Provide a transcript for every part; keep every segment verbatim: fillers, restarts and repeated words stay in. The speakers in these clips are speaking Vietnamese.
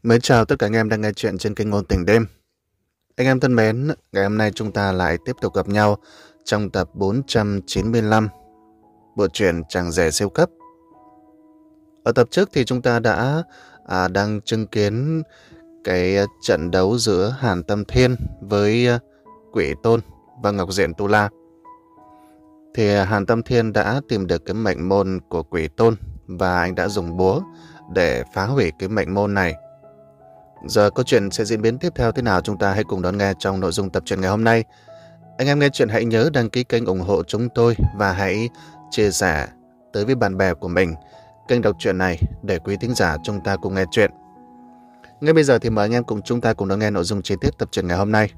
Mến chào tất cả anh em đang nghe chuyện trên kênh Ngôn Tình Đêm. Anh em thân mến, ngày hôm nay chúng ta lại tiếp tục gặp nhau trong tập bốn trăm chín mươi lăm, bộ truyện Chàng Rể Siêu Cấp. Ở tập trước thì chúng ta đã à, đang chứng kiến cái trận đấu giữa Hàn Tâm Thiên với Quỷ Tôn và Ngọc Diện Tu La. Thì Hàn Tâm Thiên đã tìm được cái mệnh môn của Quỷ Tôn và anh đã dùng búa để phá hủy cái mệnh môn này. Giờ câu chuyện sẽ diễn biến tiếp theo thế nào, chúng ta hãy cùng đón nghe trong nội dung tập truyện ngày hôm nay. Anh em nghe chuyện hãy nhớ đăng ký kênh ủng hộ chúng tôi và hãy chia sẻ tới với bạn bè của mình kênh đọc truyện này để quý thính giả chúng ta cùng nghe chuyện. Ngay bây giờ thì mời anh em cùng chúng ta cùng đón nghe nội dung chi tiết tập truyện ngày hôm nay.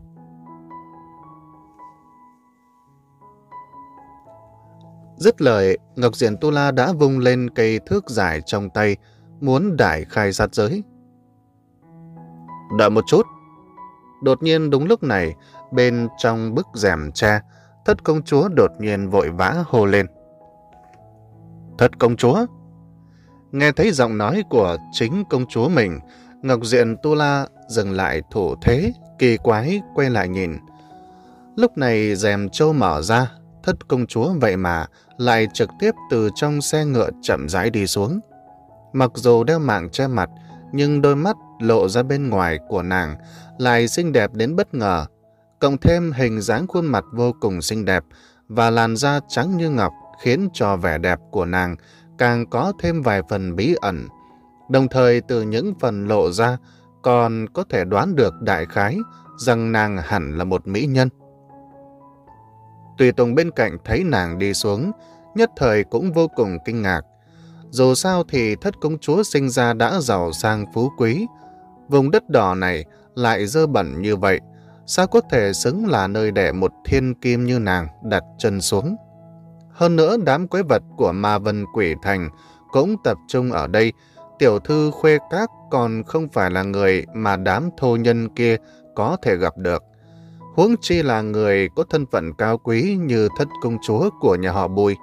Dứt lời, Ngọc Diện Tu La đã vung lên cây thước dài trong tay, muốn đại khai sát giới. Đợi một chút. Đột nhiên đúng lúc này, bên trong bức rèm tre, Thất công chúa đột nhiên vội vã hô lên. Thất công chúa? Nghe thấy giọng nói của chính công chúa mình, Ngọc Diện Tu La dừng lại thủ thế, kỳ quái quay lại nhìn. Lúc này rèm trâu mở ra, Thất công chúa vậy mà lại trực tiếp từ trong xe ngựa chậm rãi đi xuống. Mặc dù đeo mạng che mặt, nhưng đôi mắt lộ ra bên ngoài của nàng lại xinh đẹp đến bất ngờ, cộng thêm hình dáng khuôn mặt vô cùng xinh đẹp và làn da trắng như ngọc khiến cho vẻ đẹp của nàng càng có thêm vài phần bí ẩn. Đồng thời từ những phần lộ ra còn có thể đoán được đại khái rằng nàng hẳn là một mỹ nhân. Tùy tùng bên cạnh thấy nàng đi xuống, nhất thời cũng vô cùng kinh ngạc. Dù sao thì Thất công chúa sinh ra đã giàu sang phú quý, vùng đất đỏ này lại dơ bẩn như vậy, sao có thể xứng là nơi để một thiên kim như nàng đặt chân xuống. Hơn nữa đám quái vật của Ma Vân Quỷ Thành cũng tập trung ở đây, tiểu thư Khuê Các còn không phải là người mà đám thô nhân kia có thể gặp được. Huống chi là người có thân phận cao quý như Thất công chúa của nhà họ Bùi.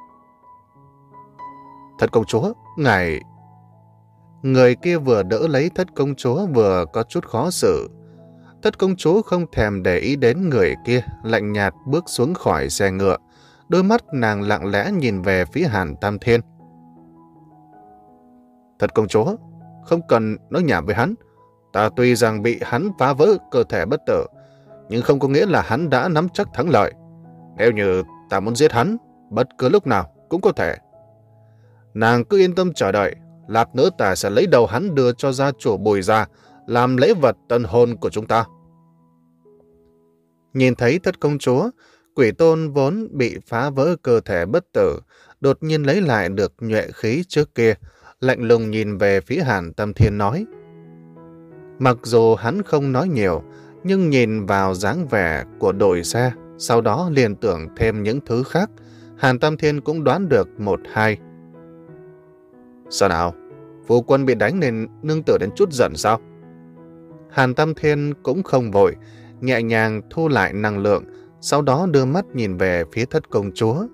Thất công chúa, ngài... Người kia vừa đỡ lấy Thất công chúa vừa có chút khó xử. Thất công chúa không thèm để ý đến người kia, lạnh nhạt bước xuống khỏi xe ngựa. Đôi mắt nàng lặng lẽ nhìn về phía Hàn Tam Thiên. Thất công chúa, không cần nói nhảm với hắn. Ta tuy rằng bị hắn phá vỡ cơ thể bất tử, nhưng không có nghĩa là hắn đã nắm chắc thắng lợi. Nếu như ta muốn giết hắn, bất cứ lúc nào cũng có thể. Nàng cứ yên tâm chờ đợi, lát nữa ta sẽ lấy đầu hắn đưa cho gia chủ Bùi ra, làm lễ vật tân hôn của chúng ta. Nhìn thấy Thất công chúa, Quỷ Tôn vốn bị phá vỡ cơ thể bất tử, đột nhiên lấy lại được nhuệ khí trước kia, lạnh lùng nhìn về phía Hàn Tâm Thiên nói. Mặc dù hắn không nói nhiều, nhưng nhìn vào dáng vẻ của đội xe, sau đó liền tưởng thêm những thứ khác, Hàn Tam Thiên cũng đoán được một hai. Sao nào? Phu quân bị đánh nên nương tử đến chút giận sao? Hàn Tam Thiên cũng không vội, nhẹ nhàng thu lại năng lượng, sau đó đưa mắt nhìn về phía Thất công chúa.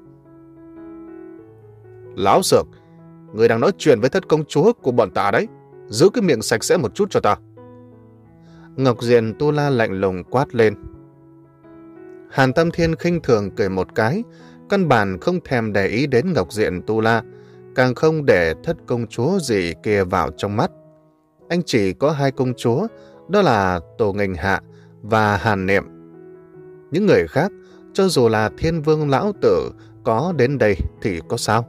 Láo xược, người đang nói chuyện với Thất công chúa của bọn ta đấy, giữ cái miệng sạch sẽ một chút cho ta. Ngọc Diện Tu La lạnh lùng quát lên. Hàn Tam Thiên khinh thường cười một cái, căn bản không thèm để ý đến Ngọc Diện Tu La, càng không để Thất công chúa gì kia vào trong mắt. Anh chỉ có hai công chúa, đó là Tổ Nghênh Hạ và Hàn Niệm. Những người khác, cho dù là Thiên Vương Lão Tử có đến đây thì có sao?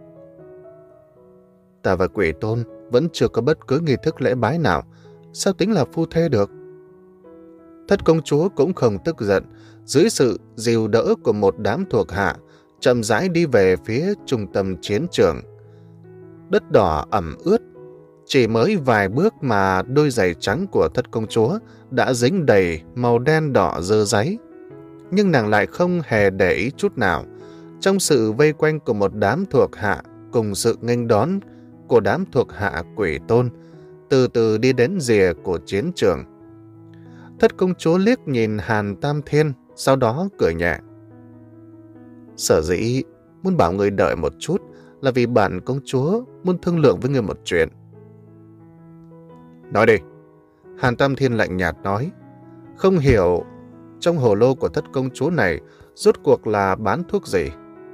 Ta và Quỷ Tôn vẫn chưa có bất cứ nghi thức lễ bái nào, sao tính là phu thê được? Thất công chúa cũng không tức giận, dưới sự dìu đỡ của một đám thuộc hạ, chậm rãi đi về phía trung tâm chiến trường. Đất đỏ ẩm ướt, chỉ mới vài bước mà đôi giày trắng của Thất công chúa đã dính đầy màu đen đỏ dơ dáy. Nhưng nàng lại không hề để ý chút nào. Trong sự vây quanh của một đám thuộc hạ cùng sự nghênh đón của đám thuộc hạ Quỷ Tôn, từ từ đi đến rìa của chiến trường. Thất công chúa liếc nhìn Hàn Tam Thiên, sau đó cười nhẹ. Sở dĩ muốn bảo người đợi một chút là vì bản công chúa muốn thương lượng với người một chuyện. Nói đi, Hàn Tam Thiên lạnh nhạt nói, không hiểu trong hồ lô của thất công chúa này rốt cuộc là bán thuốc gì.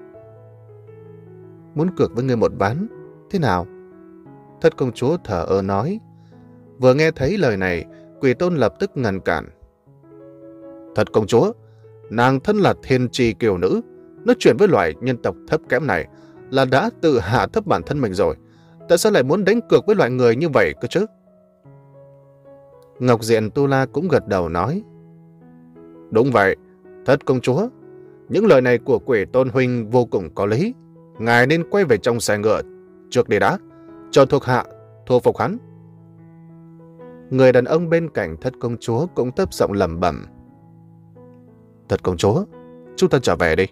Muốn cược với ngươi một ván, thế nào? Thất công chúa thở ơ nói. Vừa nghe thấy lời này, Quỷ Tôn lập tức ngăn cản. Thất công chúa, nàng thân là thiên tri kiều nữ, nói chuyện với loại nhân tộc thấp kém này là đã tự hạ thấp bản thân mình rồi. Tại sao lại muốn đánh cược với loại người như vậy cơ chứ? Ngọc Diện Tu La cũng gật đầu nói. Đúng vậy, thất công chúa, những lời này của Quỷ Tôn huynh vô cùng có lý. Ngài nên quay về trong xe ngựa trước đi đã, cho thuộc hạ thu phục hắn. Người đàn ông bên cạnh thất công chúa cũng thấp giọng lẩm bẩm. Thất công chúa, chúng ta trở về đi.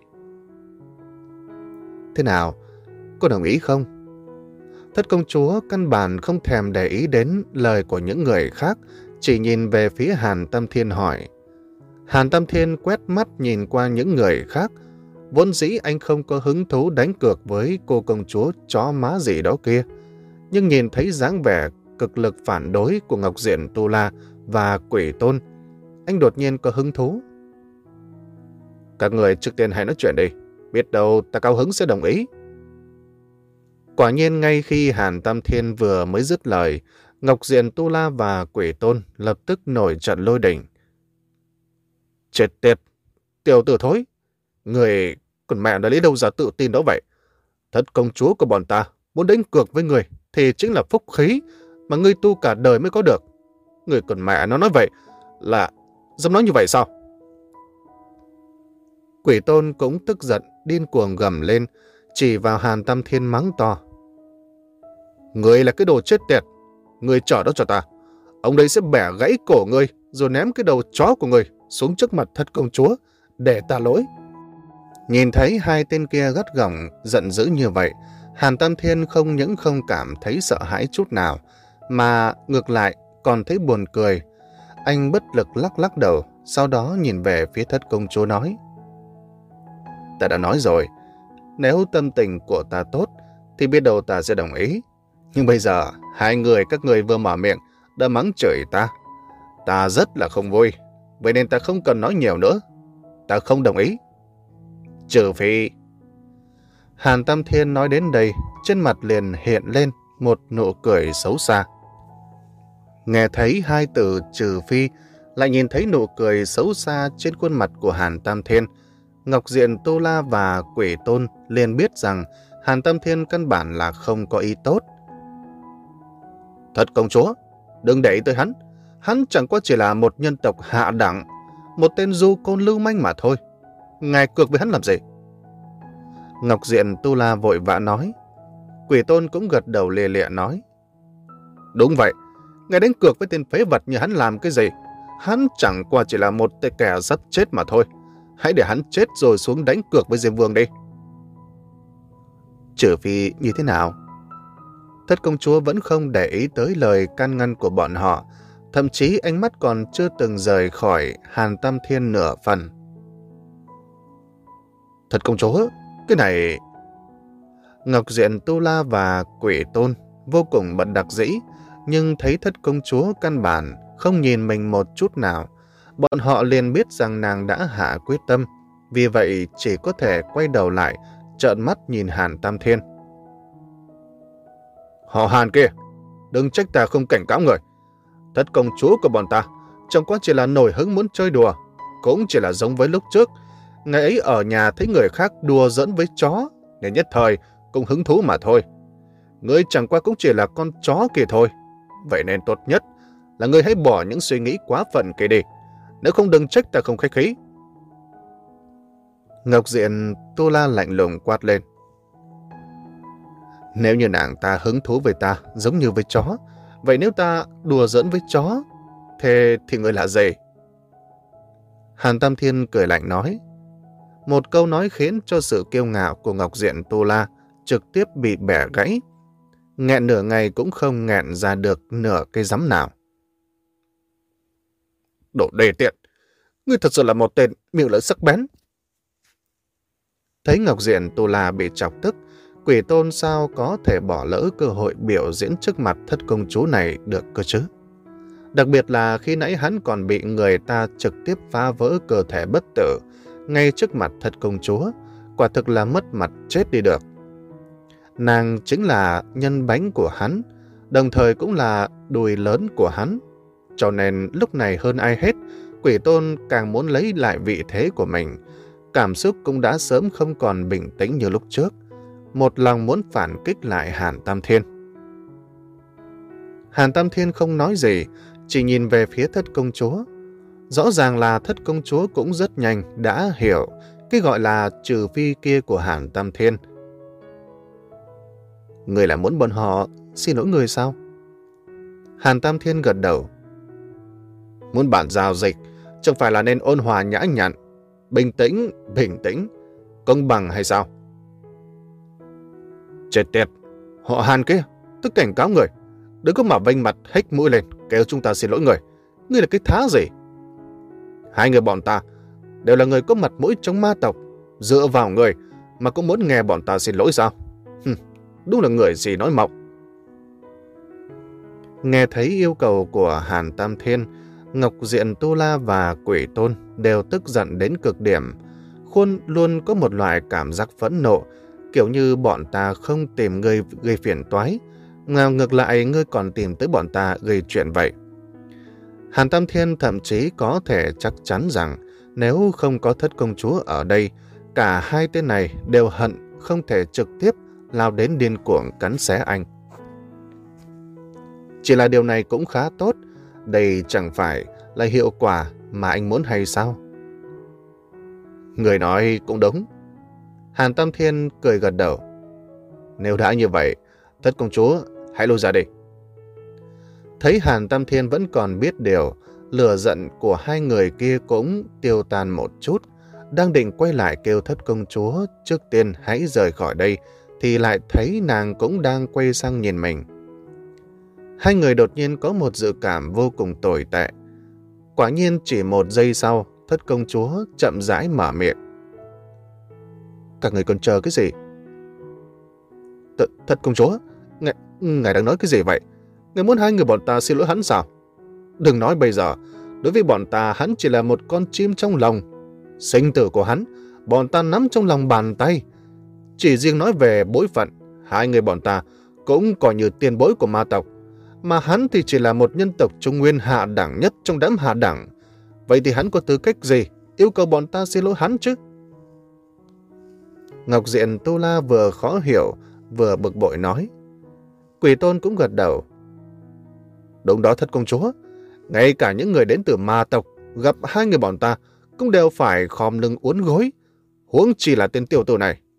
Thế nào, có đồng ý không? Thất công chúa căn bản không thèm để ý đến lời của những người khác, chỉ nhìn về phía Hàn Tam Thiên hỏi. Hàn Tam Thiên quét mắt nhìn qua những người khác. Vốn dĩ anh không có hứng thú đánh cược với cô công chúa chó má gì đó kia. Nhưng nhìn thấy dáng vẻ cực lực phản đối của Ngọc Diện Tu La và Quỷ Tôn, anh đột nhiên có hứng thú. Các người trước tiên hãy nói chuyện đi, biết đâu ta cao hứng sẽ đồng ý. Quả nhiên ngay khi Hàn Tam Thiên vừa mới dứt lời, Ngọc Diện Tu La và Quỷ Tôn lập tức nổi trận lôi đình. Chết tiệt, tiểu tử thối, người còn mẹ đã lấy đâu ra tự tin đó vậy? Thất công chúa của bọn ta muốn đánh cược với người thì chính là phúc khí mà ngươi tu cả đời mới có được. Người còn mẹ nó nói vậy là dám nói như vậy sao? Quỷ Tôn cũng tức giận, điên cuồng gầm lên, chỉ vào Hàn Tam Thiên mắng to. Ngươi là cái đồ chết tiệt, ngươi chờ đó cho ta. Ông đây sẽ bẻ gãy cổ ngươi rồi ném cái đầu chó của ngươi xuống trước mặt thất công chúa để ta lỗi. Nhìn thấy hai tên kia gắt gỏng giận dữ như vậy, Hàn Tam Thiên không những không cảm thấy sợ hãi chút nào, mà ngược lại còn thấy buồn cười. Anh bất lực lắc lắc đầu, sau đó nhìn về phía thất công chúa nói. Ta đã nói rồi, nếu tâm tình của ta tốt thì biết đâu ta sẽ đồng ý. Nhưng bây giờ hai người các người vừa mở miệng đã mắng chửi ta. Ta rất là không vui, vậy nên ta không cần nói nhiều nữa. Ta không đồng ý. Trừ phi... Hàn Tam Thiên nói đến đây, trên mặt liền hiện lên một nụ cười xấu xa. Nghe thấy hai từ trừ phi, lại nhìn thấy nụ cười xấu xa trên khuôn mặt của Hàn Tam Thiên, Ngọc Diện Tu La và Quỷ Tôn liền biết rằng Hàn Tam Thiên căn bản là không có ý tốt. Thất công chúa, đừng để ý tới hắn. Hắn chẳng qua chỉ là một nhân tộc hạ đẳng, một tên du côn lưu manh mà thôi. Ngài cược với hắn làm gì? Ngọc Diện Tu La vội vã nói. Quỷ Tôn cũng gật đầu lìa lịa nói. Đúng vậy, ngài đánh cược với tên phế vật như hắn làm cái gì? Hắn chẳng qua chỉ là một tên kẻ sắp chết mà thôi. Hãy để hắn chết rồi xuống đánh cược với Diêm Vương đi. Trừ phi như thế nào? Thất công chúa vẫn không để ý tới lời can ngăn của bọn họ, thậm chí ánh mắt còn chưa từng rời khỏi Hàn Tam Thiên nửa phần. Thất công chúa, cái này... Ngọc Diện Tu La và Quỷ Tôn vô cùng bận đặc dĩ, nhưng thấy thất công chúa căn bản không nhìn mình một chút nào. Bọn họ liền biết rằng nàng đã hạ quyết tâm, vì vậy chỉ có thể quay đầu lại, trợn mắt nhìn Hàn Tam Thiên. Họ Hàn kia, đừng trách ta không cảnh cáo người. Thất công chúa của bọn ta chẳng qua chỉ là nổi hứng muốn chơi đùa, cũng chỉ là giống với lúc trước. Ngày ấy ở nhà thấy người khác đùa giỡn với chó, nên nhất thời cũng hứng thú mà thôi. Ngươi chẳng qua cũng chỉ là con chó kia thôi. Vậy nên tốt nhất là ngươi hãy bỏ những suy nghĩ quá phận kia đi, nếu không đừng trách ta không khách khí. Ngọc Diện Tu La lạnh lùng quát lên. Nếu như nàng ta hứng thú với ta giống như với chó, vậy nếu ta đùa giỡn với chó, thế thì ngươi là gì? Hàn Tam Thiên cười lạnh nói. Một câu nói khiến cho sự kiêu ngạo của Ngọc Diện Tu La trực tiếp bị bẻ gãy. Nghẹn nửa ngày cũng không nghẹn ra được nửa cây rắm nào. Đồ đề tiện, ngươi thật sự là một tên miệng lưỡi sắc bén. Thấy Ngọc Diện Tu La bị chọc tức, Quỷ Tôn sao có thể bỏ lỡ cơ hội biểu diễn trước mặt thất công chúa này được cơ chứ? Đặc biệt là khi nãy hắn còn bị người ta trực tiếp phá vỡ cơ thể bất tử ngay trước mặt thất công chúa, quả thực là mất mặt chết đi được. Nàng chính là nhân bánh của hắn, đồng thời cũng là đùi lớn của hắn. Cho nên lúc này hơn ai hết, Quỷ Tôn càng muốn lấy lại vị thế của mình. Cảm xúc cũng đã sớm không còn bình tĩnh như lúc trước. Một lòng muốn phản kích lại Hàn Tam Thiên. Hàn Tam Thiên không nói gì, chỉ nhìn về phía thất công chúa. Rõ ràng là thất công chúa cũng rất nhanh đã hiểu cái gọi là trừ phi kia của Hàn Tam Thiên. Người là muốn bọn họ xin lỗi người sao? Hàn Tam Thiên gật đầu. Muốn bản giao dịch, chẳng phải là nên ôn hòa nhã nhặn, bình tĩnh, bình tĩnh, công bằng hay sao? Chết tiệt, họ Hàn kia, tôi cảnh cáo người, đừng có mà vênh mặt hếch mũi lên, kêu chúng ta xin lỗi người. Ngươi là cái thá gì? Hai người bọn ta đều là người có mặt mũi trong ma tộc, dựa vào người mà cũng muốn nghe bọn ta xin lỗi sao? Hừm, đúng là người gì nói mọc. Nghe thấy yêu cầu của Hàn Tam Thiên, Ngọc Diện Tu La và Quỷ Tôn đều tức giận đến cực điểm. Khuôn luôn có một loại cảm giác phẫn nộ, kiểu như bọn ta không tìm ngươi gây phiền toái, mà ngược lại ngươi còn tìm tới bọn ta gây chuyện vậy. Hàn Tam Thiên thậm chí có thể chắc chắn rằng nếu không có thất công chúa ở đây, cả hai tên này đều hận không thể trực tiếp lao đến điên cuồng cắn xé anh. Chỉ là điều này cũng khá tốt, đây chẳng phải là hiệu quả mà anh muốn hay sao? Người nói cũng đúng. Hàn Tam Thiên cười gật đầu. Nếu đã như vậy, thất công chúa hãy lui ra đi. Thấy Hàn Tam Thiên vẫn còn biết điều, lửa giận của hai người kia cũng tiêu tan một chút. Đang định quay lại kêu thất công chúa trước tiên hãy rời khỏi đây, thì lại thấy nàng cũng đang quay sang nhìn mình. Hai người đột nhiên có một dự cảm vô cùng tồi tệ. Quả nhiên chỉ một giây sau, thất công chúa chậm rãi mở miệng. Các người còn chờ cái gì? Th thất công chúa, ngài, ngài đang nói cái gì vậy? Ngài muốn hai người bọn ta xin lỗi hắn sao? Đừng nói bây giờ, đối với bọn ta hắn chỉ là một con chim trong lòng. Sinh tử của hắn, bọn ta nắm trong lòng bàn tay. Chỉ riêng nói về bối phận, hai người bọn ta cũng coi như tiền bối của ma tộc. Mà hắn thì chỉ là một nhân tộc Trung Nguyên hạ đẳng nhất trong đám hạ đẳng. Vậy thì hắn có tư cách gì yêu cầu bọn ta xin lỗi hắn chứ? Ngọc Diện Tu La vừa khó hiểu, vừa bực bội nói. Quỷ Tôn cũng gật đầu. Đúng đó thất công chúa, ngay cả những người đến từ ma tộc gặp hai người bọn ta cũng đều phải khom lưng uốn gối, huống chi là tên tiểu tử này.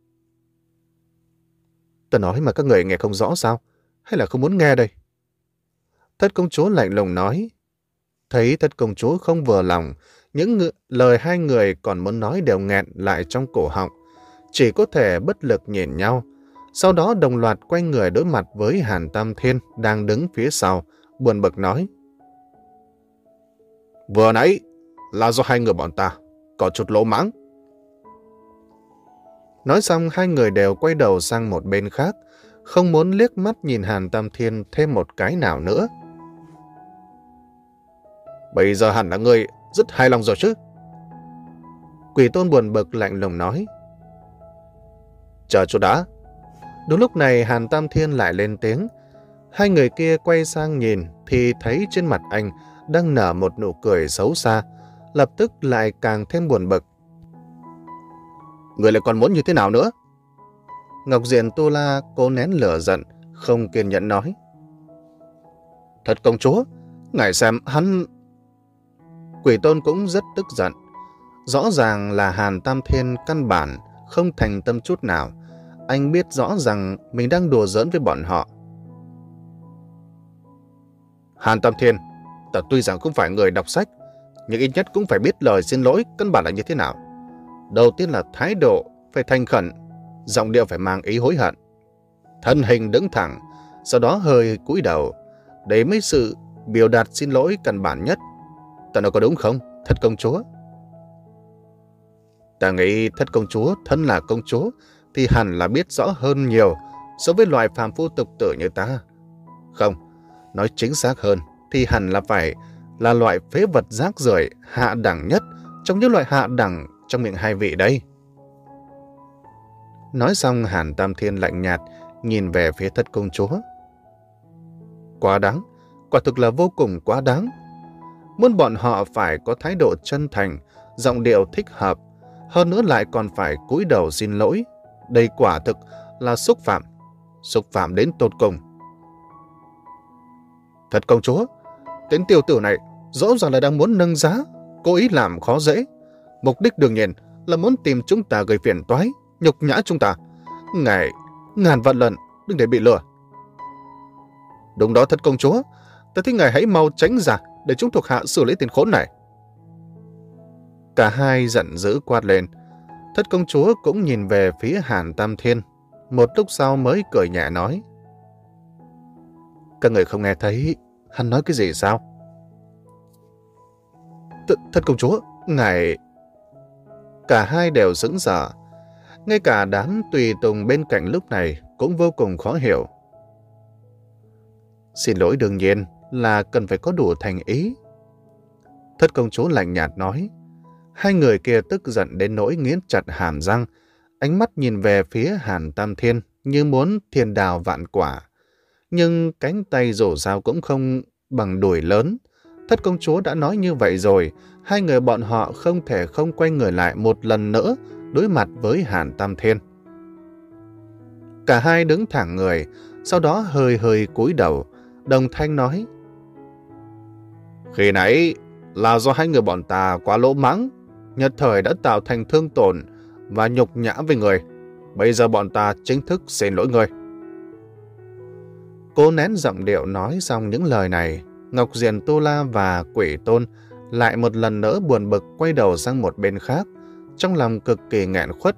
Ta nói mà các người nghe không rõ sao? Hay là không muốn nghe đây? Thất công chúa lạnh lùng nói. Thấy thất công chúa không vừa lòng, những ngự, lời hai người còn muốn nói đều nghẹn lại trong cổ họng, chỉ có thể bất lực nhìn nhau. Sau đó đồng loạt quay người đối mặt với Hàn Tam Thiên đang đứng phía sau, buồn bực nói. Vừa nãy là do hai người bọn ta có chút lỗ mãng. Nói xong hai người đều quay đầu sang một bên khác, không muốn liếc mắt nhìn Hàn Tam Thiên thêm một cái nào nữa. Bây giờ hẳn là ngươi rất hài lòng rồi chứ? Quỷ Tôn buồn bực lạnh lùng nói. Chờ chút đã. Đúng lúc này Hàn Tam Thiên lại lên tiếng. Hai người kia quay sang nhìn thì thấy trên mặt anh đang nở một nụ cười xấu xa, lập tức lại càng thêm buồn bực. Người lại còn muốn như thế nào nữa? Ngọc Diện Tu La cố nén lửa giận, không kiên nhẫn nói. Thật công chúa, ngài xem hắn... Quỷ Tôn cũng rất tức giận. Rõ ràng là Hàn Tam Thiên căn bản không thành tâm chút nào. Anh biết rõ rằng mình đang đùa giỡn với bọn họ. Hàn Tam Thiên, ta tuy rằng không phải người đọc sách, nhưng ít nhất cũng phải biết lời xin lỗi căn bản là như thế nào. Đầu tiên là thái độ phải thành khẩn, giọng điệu phải mang ý hối hận. Thân hình đứng thẳng, sau đó hơi cúi đầu. Đấy mới sự biểu đạt xin lỗi căn bản nhất. Ta nói có đúng không, thất công chúa? Ta nghĩ thất công chúa thân là công chúa thì hẳn là biết rõ hơn nhiều so với loài phàm phu tục tử như ta. Không, nói chính xác hơn thì hẳn là phải là loại phế vật rác rưởi hạ đẳng nhất trong những loại hạ đẳng trong miệng hai vị đây. Nói xong, Hàn Tam Thiên lạnh nhạt nhìn về phía Thất công chúa. Quá đáng, quả thực là vô cùng quá đáng. Muốn bọn họ phải có thái độ chân thành, giọng điệu thích hợp, hơn nữa lại còn phải cúi đầu xin lỗi. Đây quả thực là xúc phạm, xúc phạm đến tột cùng. Thất công chúa, tên tiểu tử này rõ ràng là đang muốn nâng giá, cố ý làm khó dễ. Mục đích đương nhiên là muốn tìm chúng ta gây phiền toái, nhục nhã chúng ta. Ngài ngàn vạn lần đừng để bị lừa. Đúng đó Thất công chúa, ta thích ngài hãy mau tránh ra để chúng thuộc hạ xử lý tên khốn này. Cả hai giận dữ quát lên. Thất công chúa cũng nhìn về phía Hàn Tam Thiên, một lúc sau mới cười nhẹ nói. Các người không nghe thấy hắn nói cái gì sao? Th Thất công chúa, ngài... Cả hai đều sững sờ. Ngay cả đám tùy tùng bên cạnh lúc này cũng vô cùng khó hiểu. Xin lỗi đương nhiên là cần phải có đủ thành ý. Thất công chúa lạnh nhạt nói. Hai người kia tức giận đến nỗi nghiến chặt hàm răng, ánh mắt nhìn về phía Hàn Tam Thiên như muốn thiên đào vạn quả. Nhưng cánh tay dù sao cũng không bằng đùi lớn. Thất công chúa đã nói như vậy rồi, hai người bọn họ không thể không quay người lại một lần nữa đối mặt với Hàn Tam Thiên. Cả hai đứng thẳng người, sau đó hơi hơi cúi đầu, đồng thanh nói. Khi nãy là do hai người bọn ta quá lỗ mãng, nhất thời đã tạo thành thương tổn và nhục nhã với người. Bây giờ bọn ta chính thức xin lỗi người. Cô nén giọng điệu nói xong những lời này, Ngọc Diền Tu La và Quỷ Tôn lại một lần nữa buồn bực quay đầu sang một bên khác, trong lòng cực kỳ nghẹn khuất.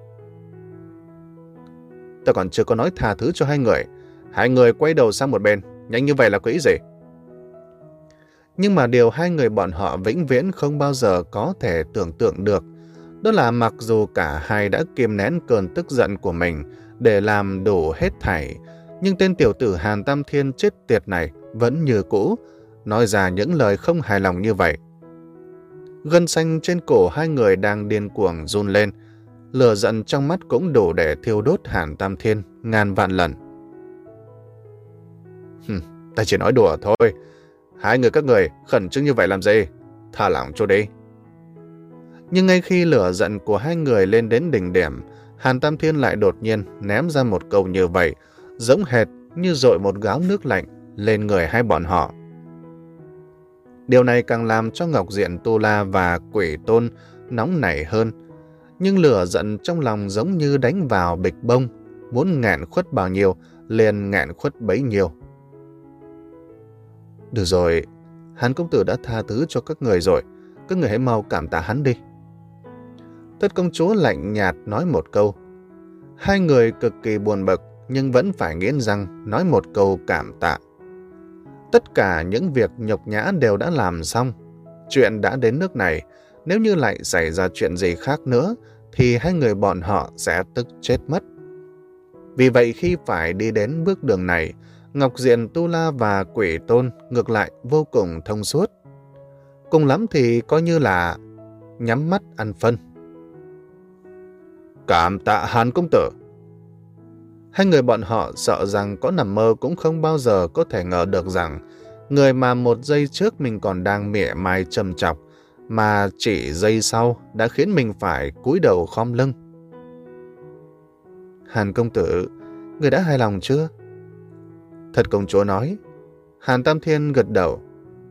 Ta còn chưa có nói tha thứ cho hai người. Hai người quay đầu sang một bên, nhanh như vậy là có ý gì? Nhưng mà điều hai người bọn họ vĩnh viễn không bao giờ có thể tưởng tượng được, đó là mặc dù cả hai đã kiềm nén cơn tức giận của mình để làm đủ hết thảy, nhưng tên tiểu tử Hàn Tam Thiên chết tiệt này vẫn như cũ, nói ra những lời không hài lòng như vậy. Gân xanh trên cổ hai người đang điên cuồng run lên, lửa giận trong mắt cũng đủ để thiêu đốt Hàn Tam Thiên ngàn vạn lần. Hừm, ta chỉ nói đùa thôi. Hai người các người khẩn trương như vậy làm gì? Thả lỏng cho đi. Nhưng ngay khi lửa giận của hai người lên đến đỉnh điểm, Hàn Tam Thiên lại đột nhiên ném ra một câu như vậy, giống hệt như dội một gáo nước lạnh lên người hai bọn họ. Điều này càng làm cho Ngọc Diện Tu La và Quỷ Tôn nóng nảy hơn, nhưng lửa giận trong lòng giống như đánh vào bịch bông, muốn nghẹn khuất bao nhiêu liền nghẹn khuất bấy nhiêu. Được rồi, Hàn công tử đã tha thứ cho các người rồi, các người hãy mau cảm tạ hắn đi. Thất công chúa lạnh nhạt nói một câu. Hai người cực kỳ buồn bực nhưng vẫn phải nghiến răng nói một câu cảm tạ. Tất cả những việc nhục nhã đều đã làm xong. Chuyện đã đến nước này, nếu như lại xảy ra chuyện gì khác nữa thì hai người bọn họ sẽ tức chết mất. Vì vậy khi phải đi đến bước đường này, Ngọc Diện Tu La và Quỷ Tôn ngược lại vô cùng thông suốt. Cùng lắm thì coi như là nhắm mắt ăn phân. Cảm tạ Hàn công tử. Hai người bọn họ sợ rằng có nằm mơ cũng không bao giờ có thể ngờ được rằng người mà một giây trước mình còn đang mỉa mai trầm chọc, mà chỉ giây sau đã khiến mình phải cúi đầu khom lưng. Hàn công tử, người đã hài lòng chưa? Thật công chúa nói. Hàn Tam Thiên gật đầu.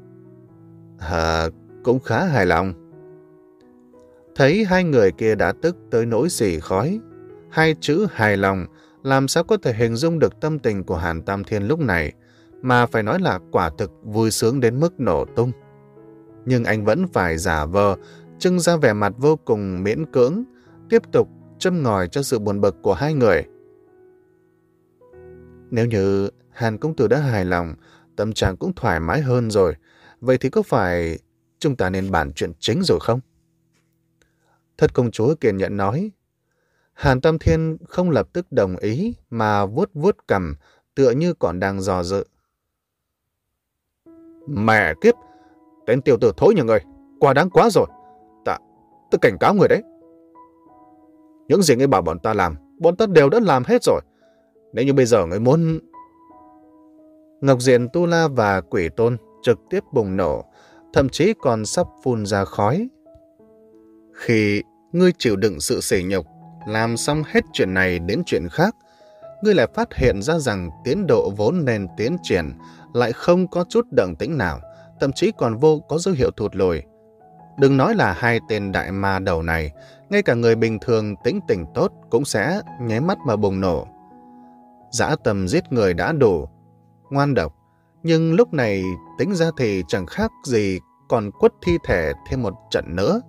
À, cũng khá hài lòng. Thấy hai người kia đã tức tới nỗi xỉ khói. Hai chữ hài lòng làm sao có thể hình dung được tâm tình của Hàn Tam Thiên lúc này, mà phải nói là quả thực vui sướng đến mức nổ tung. Nhưng anh vẫn phải giả vờ, trưng ra vẻ mặt vô cùng miễn cưỡng, tiếp tục châm ngòi cho sự buồn bực của hai người. Nếu như Hàn công tử đã hài lòng, tâm trạng cũng thoải mái hơn rồi, vậy thì có phải chúng ta nên bàn chuyện chính rồi không? Thất công chúa kiên nhẫn nói. Hàn Tam Thiên không lập tức đồng ý mà vuốt vuốt cằm, tựa như còn đang dò dự. Mẹ kiếp, tên tiểu tử thối nhà người, quá đáng quá rồi. Ta, ta cảnh cáo người đấy. Những gì ngươi bảo bọn ta làm, bọn ta đều đã làm hết rồi. Nếu như bây giờ ngươi muốn... Ngọc Diện Tu La và Quỷ Tôn trực tiếp bùng nổ, thậm chí còn sắp phun ra khói. Khi ngươi chịu đựng sự sỉ nhục, làm xong hết chuyện này đến chuyện khác, ngươi lại phát hiện ra rằng tiến độ vốn nên tiến triển lại không có chút động tĩnh nào, thậm chí còn vô có dấu hiệu thụt lùi. Đừng nói là hai tên đại ma đầu này, ngay cả người bình thường tính tình tốt cũng sẽ nháy mắt mà bùng nổ. Dã tâm giết người đã đủ, ngoan độc, nhưng lúc này tính ra thì chẳng khác gì còn quất thi thể thêm một trận nữa.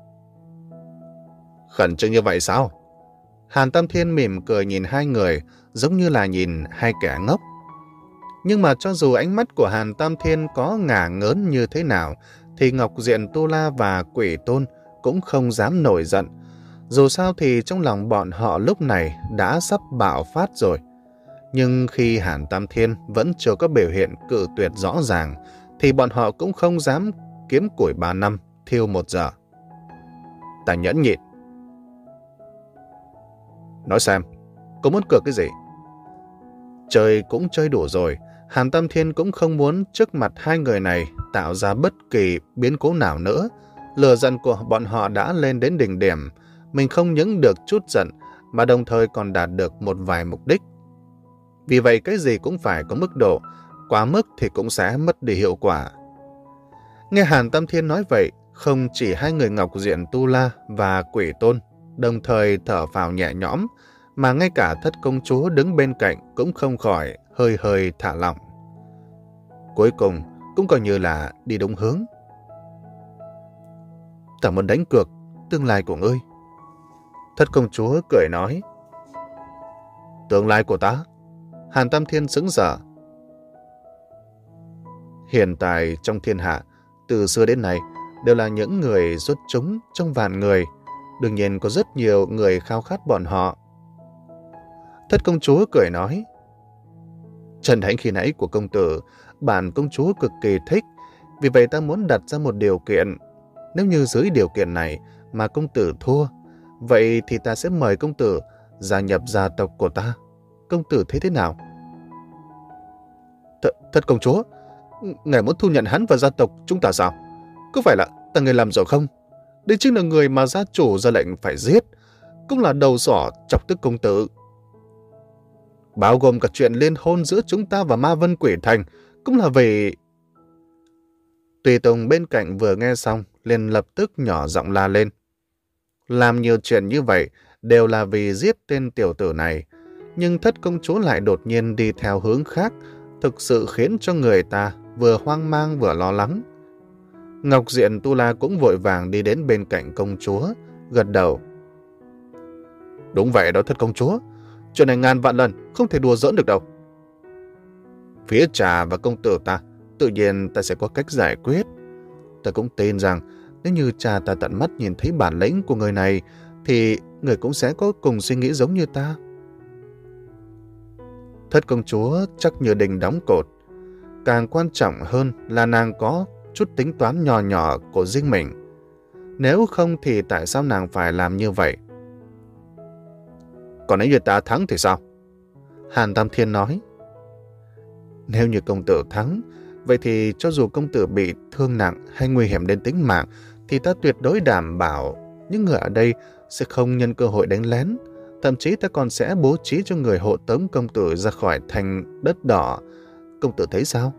Khẩn trương như vậy sao? Hàn Tam Thiên mỉm cười nhìn hai người, giống như là nhìn hai kẻ ngốc. Nhưng mà cho dù ánh mắt của Hàn Tam Thiên có ngả ngớn như thế nào, thì Ngọc Diện Tu La và Quỷ Tôn cũng không dám nổi giận. Dù sao thì trong lòng bọn họ lúc này đã sắp bạo phát rồi. Nhưng khi Hàn Tam Thiên vẫn chưa có biểu hiện cự tuyệt rõ ràng, thì bọn họ cũng không dám kiếm củi ba năm, thiêu một giờ. Ta nhẫn nhịn. Nói xem, cô muốn cược cái gì? Chơi cũng chơi đủ rồi, Hàn Tam Thiên cũng không muốn trước mặt hai người này tạo ra bất kỳ biến cố nào nữa. Lửa giận của bọn họ đã lên đến đỉnh điểm, mình không những được chút giận mà đồng thời còn đạt được một vài mục đích. Vì vậy cái gì cũng phải có mức độ, quá mức thì cũng sẽ mất đi hiệu quả. Nghe Hàn Tam Thiên nói vậy, không chỉ hai người Ngọc Diện Tu La và Quỷ Tôn đồng thời thở phào nhẹ nhõm, mà ngay cả Thất Công Chúa đứng bên cạnh cũng không khỏi hơi hơi thả lỏng. Cuối cùng cũng coi như là đi đúng hướng. Ta muốn đánh cược tương lai của ngươi. Thất Công Chúa cười nói. Tương lai của ta? Hàn Tam Thiên sững sờ. Hiện tại trong thiên hạ, từ xưa đến nay, đều là những người xuất chúng trong vạn người. Đương nhiên có rất nhiều người khao khát bọn họ. Thất Công Chúa cười nói. Trận đánh khi nãy của công tử, bản công chúa cực kỳ thích, vì vậy ta muốn đặt ra một điều kiện. Nếu như dưới điều kiện này mà công tử thua, vậy thì ta sẽ mời công tử gia nhập gia tộc của ta. Công tử thấy thế nào? Th Thất Công Chúa, ngài muốn thu nhận hắn vào gia tộc chúng ta sao? Có phải là ta người làm rồi không? Đây chính là người mà gia chủ ra lệnh phải giết, cũng là đầu sỏ chọc tức công tử. Bao gồm cả chuyện liên hôn giữa chúng ta và Ma Vân Quỷ Thành, cũng là vì... Tùy Tùng bên cạnh vừa nghe xong, liền lập tức nhỏ giọng la lên. Làm nhiều chuyện như vậy đều là vì giết tên tiểu tử này, nhưng Thất Công Chúa lại đột nhiên đi theo hướng khác, thực sự khiến cho người ta vừa hoang mang vừa lo lắng. Ngọc Diện Tu La cũng vội vàng đi đến bên cạnh công chúa, gật đầu. Đúng vậy đó Thất Công Chúa, chuyện này ngàn vạn lần không thể đùa giỡn được đâu. Phía trà và công tử ta, tự nhiên ta sẽ có cách giải quyết. Ta cũng tin rằng nếu như cha ta tận mắt nhìn thấy bản lĩnh của người này, thì người cũng sẽ có cùng suy nghĩ giống như ta. Thất Công Chúa chắc như đình đóng cột. Càng quan trọng hơn là nàng có chút tính toán nhỏ nhỏ của riêng mình. Nếu không thì tại sao nàng phải làm như vậy? Còn nếu như ta thắng thì sao? Hàn Tam Thiên nói. Nếu như công tử thắng, vậy thì cho dù công tử bị thương nặng hay nguy hiểm đến tính mạng, thì ta tuyệt đối đảm bảo những người ở đây sẽ không nhân cơ hội đánh lén. Thậm chí ta còn sẽ bố trí cho người hộ tống công tử ra khỏi thành đất đỏ. Công tử thấy sao?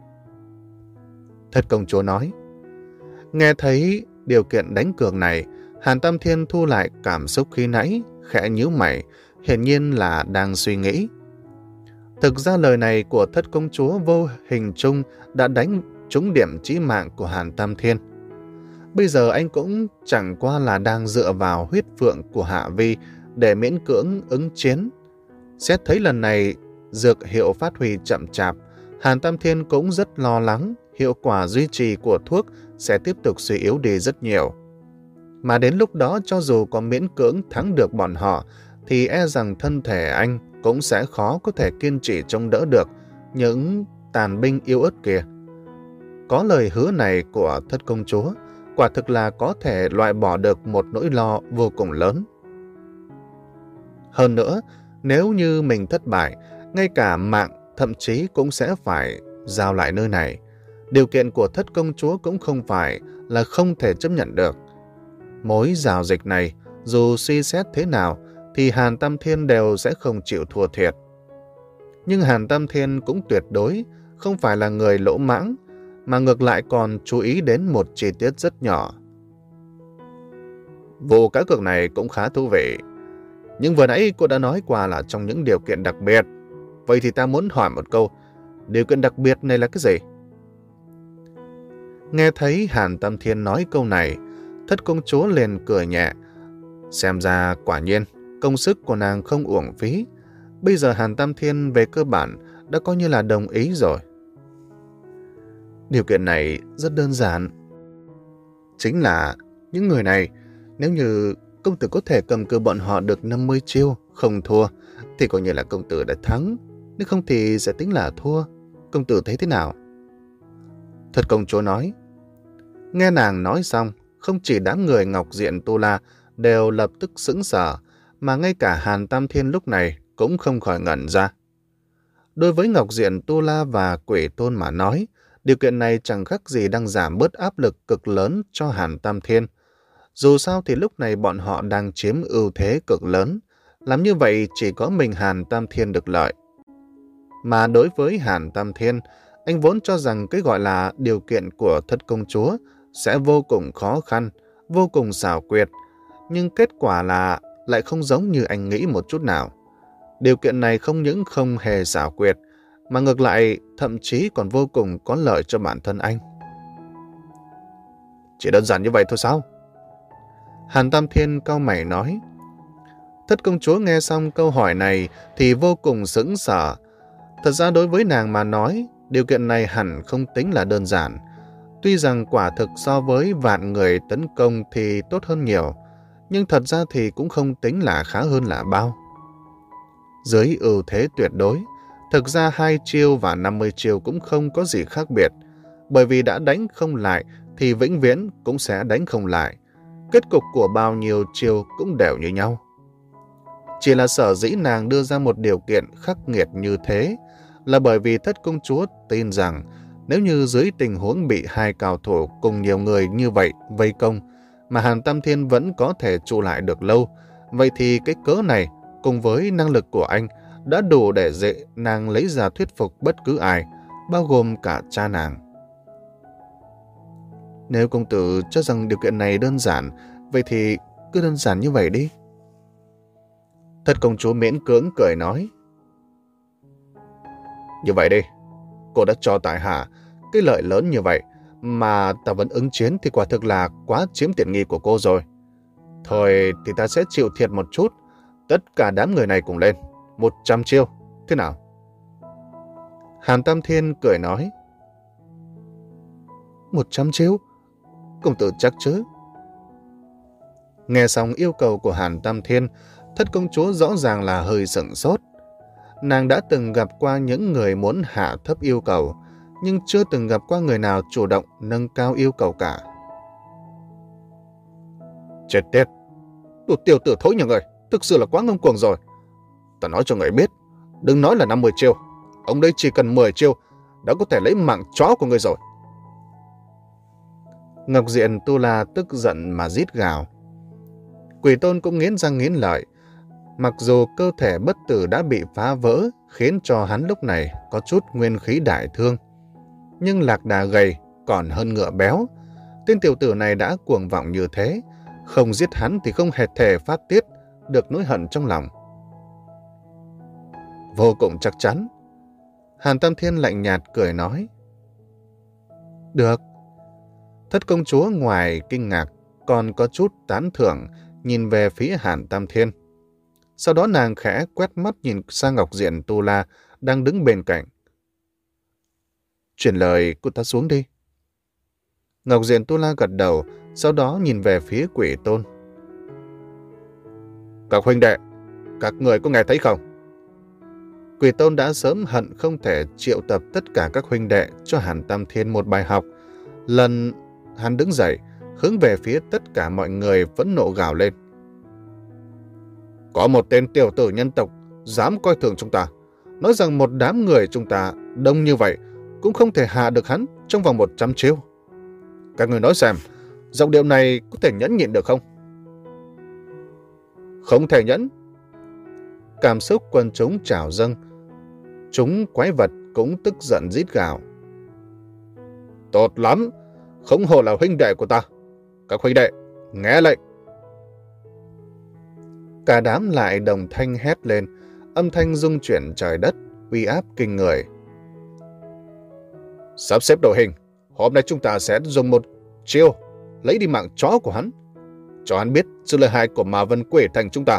Thất Công Chúa nói. Nghe thấy điều kiện đánh cược này, Hàn Tam Thiên thu lại cảm xúc khi nãy, khẽ nhíu mày, hiển nhiên là đang suy nghĩ. Thực ra lời này của Thất Công Chúa vô hình chung đã đánh trúng điểm chí mạng của Hàn Tam Thiên. Bây giờ anh cũng chẳng qua là đang dựa vào huyết phượng của Hạ Vi để miễn cưỡng ứng chiến. Xét thấy lần này dược hiệu phát huy chậm chạp, Hàn Tam Thiên cũng rất lo lắng hiệu quả duy trì của thuốc sẽ tiếp tục suy yếu đi rất nhiều. Mà đến lúc đó cho dù có miễn cưỡng thắng được bọn họ, thì e rằng thân thể anh cũng sẽ khó có thể kiên trì chống đỡ được những tàn binh yếu ớt kia. Có lời hứa này của thất công chúa, quả thực là có thể loại bỏ được một nỗi lo vô cùng lớn. Hơn nữa, nếu như mình thất bại, ngay cả mạng thậm chí cũng sẽ phải giao lại nơi này. Điều kiện của thất công chúa cũng không phải là không thể chấp nhận được. Mối giao dịch này, dù suy xét thế nào, thì Hàn Tam Thiên đều sẽ không chịu thua thiệt. Nhưng Hàn Tam Thiên cũng tuyệt đối không phải là người lỗ mãng, mà ngược lại còn chú ý đến một chi tiết rất nhỏ. Vụ cá cược này cũng khá thú vị, nhưng vừa nãy cô đã nói qua là trong những điều kiện đặc biệt. Vậy thì ta muốn hỏi một câu, điều kiện đặc biệt này là cái gì? Nghe thấy Hàn Tam Thiên nói câu này, thất công chúa liền cười nhẹ. Xem ra quả nhiên, công sức của nàng không uổng phí. Bây giờ Hàn Tam Thiên về cơ bản đã coi như là đồng ý rồi. Điều kiện này rất đơn giản. Chính là những người này, nếu như công tử có thể cầm cự bọn họ được năm mươi chiêu, không thua, thì coi như là công tử đã thắng. Nếu không thì sẽ tính là thua. Công tử thấy thế nào? Thất công chúa nói. Nghe nàng nói xong, không chỉ đám người Ngọc Diện Tu La đều lập tức sững sờ, mà ngay cả Hàn Tam Thiên lúc này cũng không khỏi ngẩn ra. Đối với Ngọc Diện Tu La và Quỷ Tôn mà nói, điều kiện này chẳng khác gì đang giảm bớt áp lực cực lớn cho Hàn Tam Thiên. Dù sao thì lúc này bọn họ đang chiếm ưu thế cực lớn, làm như vậy chỉ có mình Hàn Tam Thiên được lợi. Mà đối với Hàn Tam Thiên, anh vốn cho rằng cái gọi là điều kiện của thất công chúa sẽ vô cùng khó khăn, vô cùng xảo quyệt, nhưng kết quả là lại không giống như anh nghĩ một chút nào. Điều kiện này không những không hề xảo quyệt, mà ngược lại thậm chí còn vô cùng có lợi cho bản thân anh. Chỉ đơn giản như vậy thôi sao? Hàn Tam Thiên cau mày nói. Thất công chúa nghe xong câu hỏi này thì vô cùng sững sờ. Thật ra đối với nàng mà nói, điều kiện này hẳn không tính là đơn giản. Tuy rằng quả thực so với vạn người tấn công thì tốt hơn nhiều, nhưng thật ra thì cũng không tính là khá hơn là bao. Dưới ưu thế tuyệt đối, thực ra hai chiêu và năm mươi chiêu cũng không có gì khác biệt, bởi vì đã đánh không lại thì vĩnh viễn cũng sẽ đánh không lại. Kết cục của bao nhiêu chiêu cũng đều như nhau. Chỉ là sở dĩ nàng đưa ra một điều kiện khắc nghiệt như thế là bởi vì thất công chúa tin rằng nếu như dưới tình huống bị hai cao thủ cùng nhiều người như vậy vây công mà Hàn Tam Thiên vẫn có thể trụ lại được lâu, vậy thì cái cớ này cùng với năng lực của anh đã đủ để dễ nàng lấy ra thuyết phục bất cứ ai, bao gồm cả cha nàng. Nếu công tử cho rằng điều kiện này đơn giản, vậy thì cứ đơn giản như vậy đi. Thất công chúa miễn cưỡng cười nói. Như vậy đi, cô đã cho tại hạ cái lợi lớn như vậy, mà ta vẫn ứng chiến thì quả thực là quá chiếm tiện nghi của cô rồi. Thôi thì ta sẽ chịu thiệt một chút, tất cả đám người này cùng lên, một trăm chiêu, thế nào? Hàn Tam Thiên cười nói. Một trăm chiêu? Công tử chắc chứ? Nghe xong yêu cầu của Hàn Tam Thiên, thất công chúa rõ ràng là hơi sửng sốt. Nàng đã từng gặp qua những người muốn hạ thấp yêu cầu, nhưng chưa từng gặp qua người nào chủ động nâng cao yêu cầu cả. Chết tiệt! Đồ tiểu tử thối nhà người, thực sự là quá ngông cuồng rồi. Ta nói cho người biết, đừng nói là năm mươi chiêu, ông đây chỉ cần mười chiêu đã có thể lấy mạng chó của người rồi. Ngọc Diện Tu La tức giận mà rít gào. Quỷ Tôn cũng nghiến răng nghiến lợi. Mặc dù cơ thể bất tử đã bị phá vỡ, khiến cho hắn lúc này có chút nguyên khí đại thương, nhưng lạc đà gầy còn hơn ngựa béo. Tên tiểu tử này đã cuồng vọng như thế, không giết hắn thì không hề thể phát tiết được nỗi hận trong lòng. Vô cùng chắc chắn. Hàn Tam Thiên lạnh nhạt cười nói. Được. Thất công chúa ngoài kinh ngạc còn có chút tán thưởng nhìn về phía Hàn Tam Thiên. Sau đó nàng khẽ quét mắt nhìn sang Ngọc Diện Tu La đang đứng bên cạnh. Chuyển lời của ta xuống đi. Ngọc Diện Tu La gật đầu, sau đó nhìn về phía Quỷ Tôn. Các huynh đệ, các người có nghe thấy không? Quỷ Tôn đã sớm hận không thể triệu tập tất cả các huynh đệ cho Hàn Tam Thiên một bài học, Lần hắn đứng dậy, hướng về phía tất cả mọi người phẫn nộ gào lên. Có một tên tiểu tử nhân tộc dám coi thường chúng ta, nói rằng một đám người chúng ta đông như vậy cũng không thể hạ được hắn trong vòng một trăm chiêu. Các người nói xem, giọng điệu này có thể nhẫn nhịn được không? Không thể nhẫn. Cảm xúc quần chúng trào dâng. Chúng quái vật cũng tức giận rít gào. Tốt lắm, không hổ là huynh đệ của ta. Các huynh đệ, nghe lệnh. Cả đám lại đồng thanh hét lên, âm thanh rung chuyển trời đất, uy áp kinh người. Sắp xếp đội hình, hôm nay chúng ta sẽ dùng một chiêu lấy đi mạng chó của hắn, cho hắn biết sự lợi hại của Ma Vân Quỷ Thành chúng ta.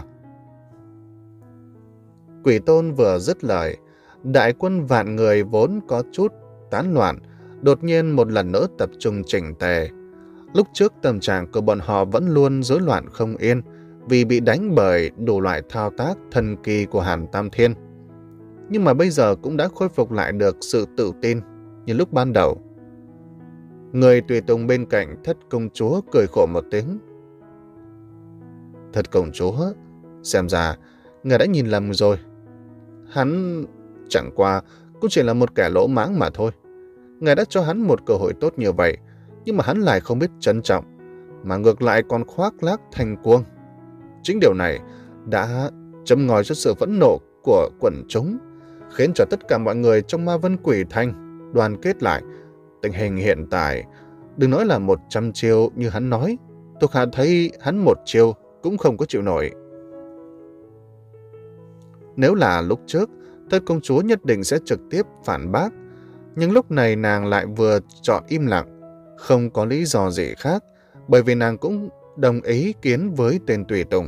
Quỷ Tôn vừa dứt lời, đại quân vạn người vốn có chút tán loạn, đột nhiên một lần nữa tập trung chỉnh tề. Lúc trước tâm trạng của bọn họ vẫn luôn rối loạn không yên, vì bị đánh bởi đủ loại thao tác thần kỳ của Hàn Tam Thiên. Nhưng mà bây giờ cũng đã khôi phục lại được sự tự tin như lúc ban đầu. Người tùy tùng bên cạnh Thất Công Chúa cười khổ một tiếng. Thất Công Chúa, xem ra ngài đã nhìn lầm rồi. Hắn chẳng qua cũng chỉ là một kẻ lỗ mãng mà thôi. Ngài đã cho hắn một cơ hội tốt như vậy, nhưng mà hắn lại không biết trân trọng, mà ngược lại còn khoác lác thành cuồng. Chính điều này đã châm ngòi cho sự phẫn nộ của quần chúng, khiến cho tất cả mọi người trong Ma Vân Quỷ Thành đoàn kết lại. Tình hình hiện tại, đừng nói là một trăm chiêu như hắn nói, thuộc hạ thấy hắn một chiêu cũng không có chịu nổi. Nếu là lúc trước, Thất Công Chúa nhất định sẽ trực tiếp phản bác, nhưng lúc này nàng lại vừa chọn im lặng, không có lý do gì khác, bởi vì nàng cũng đồng ý kiến với tên tùy tùng.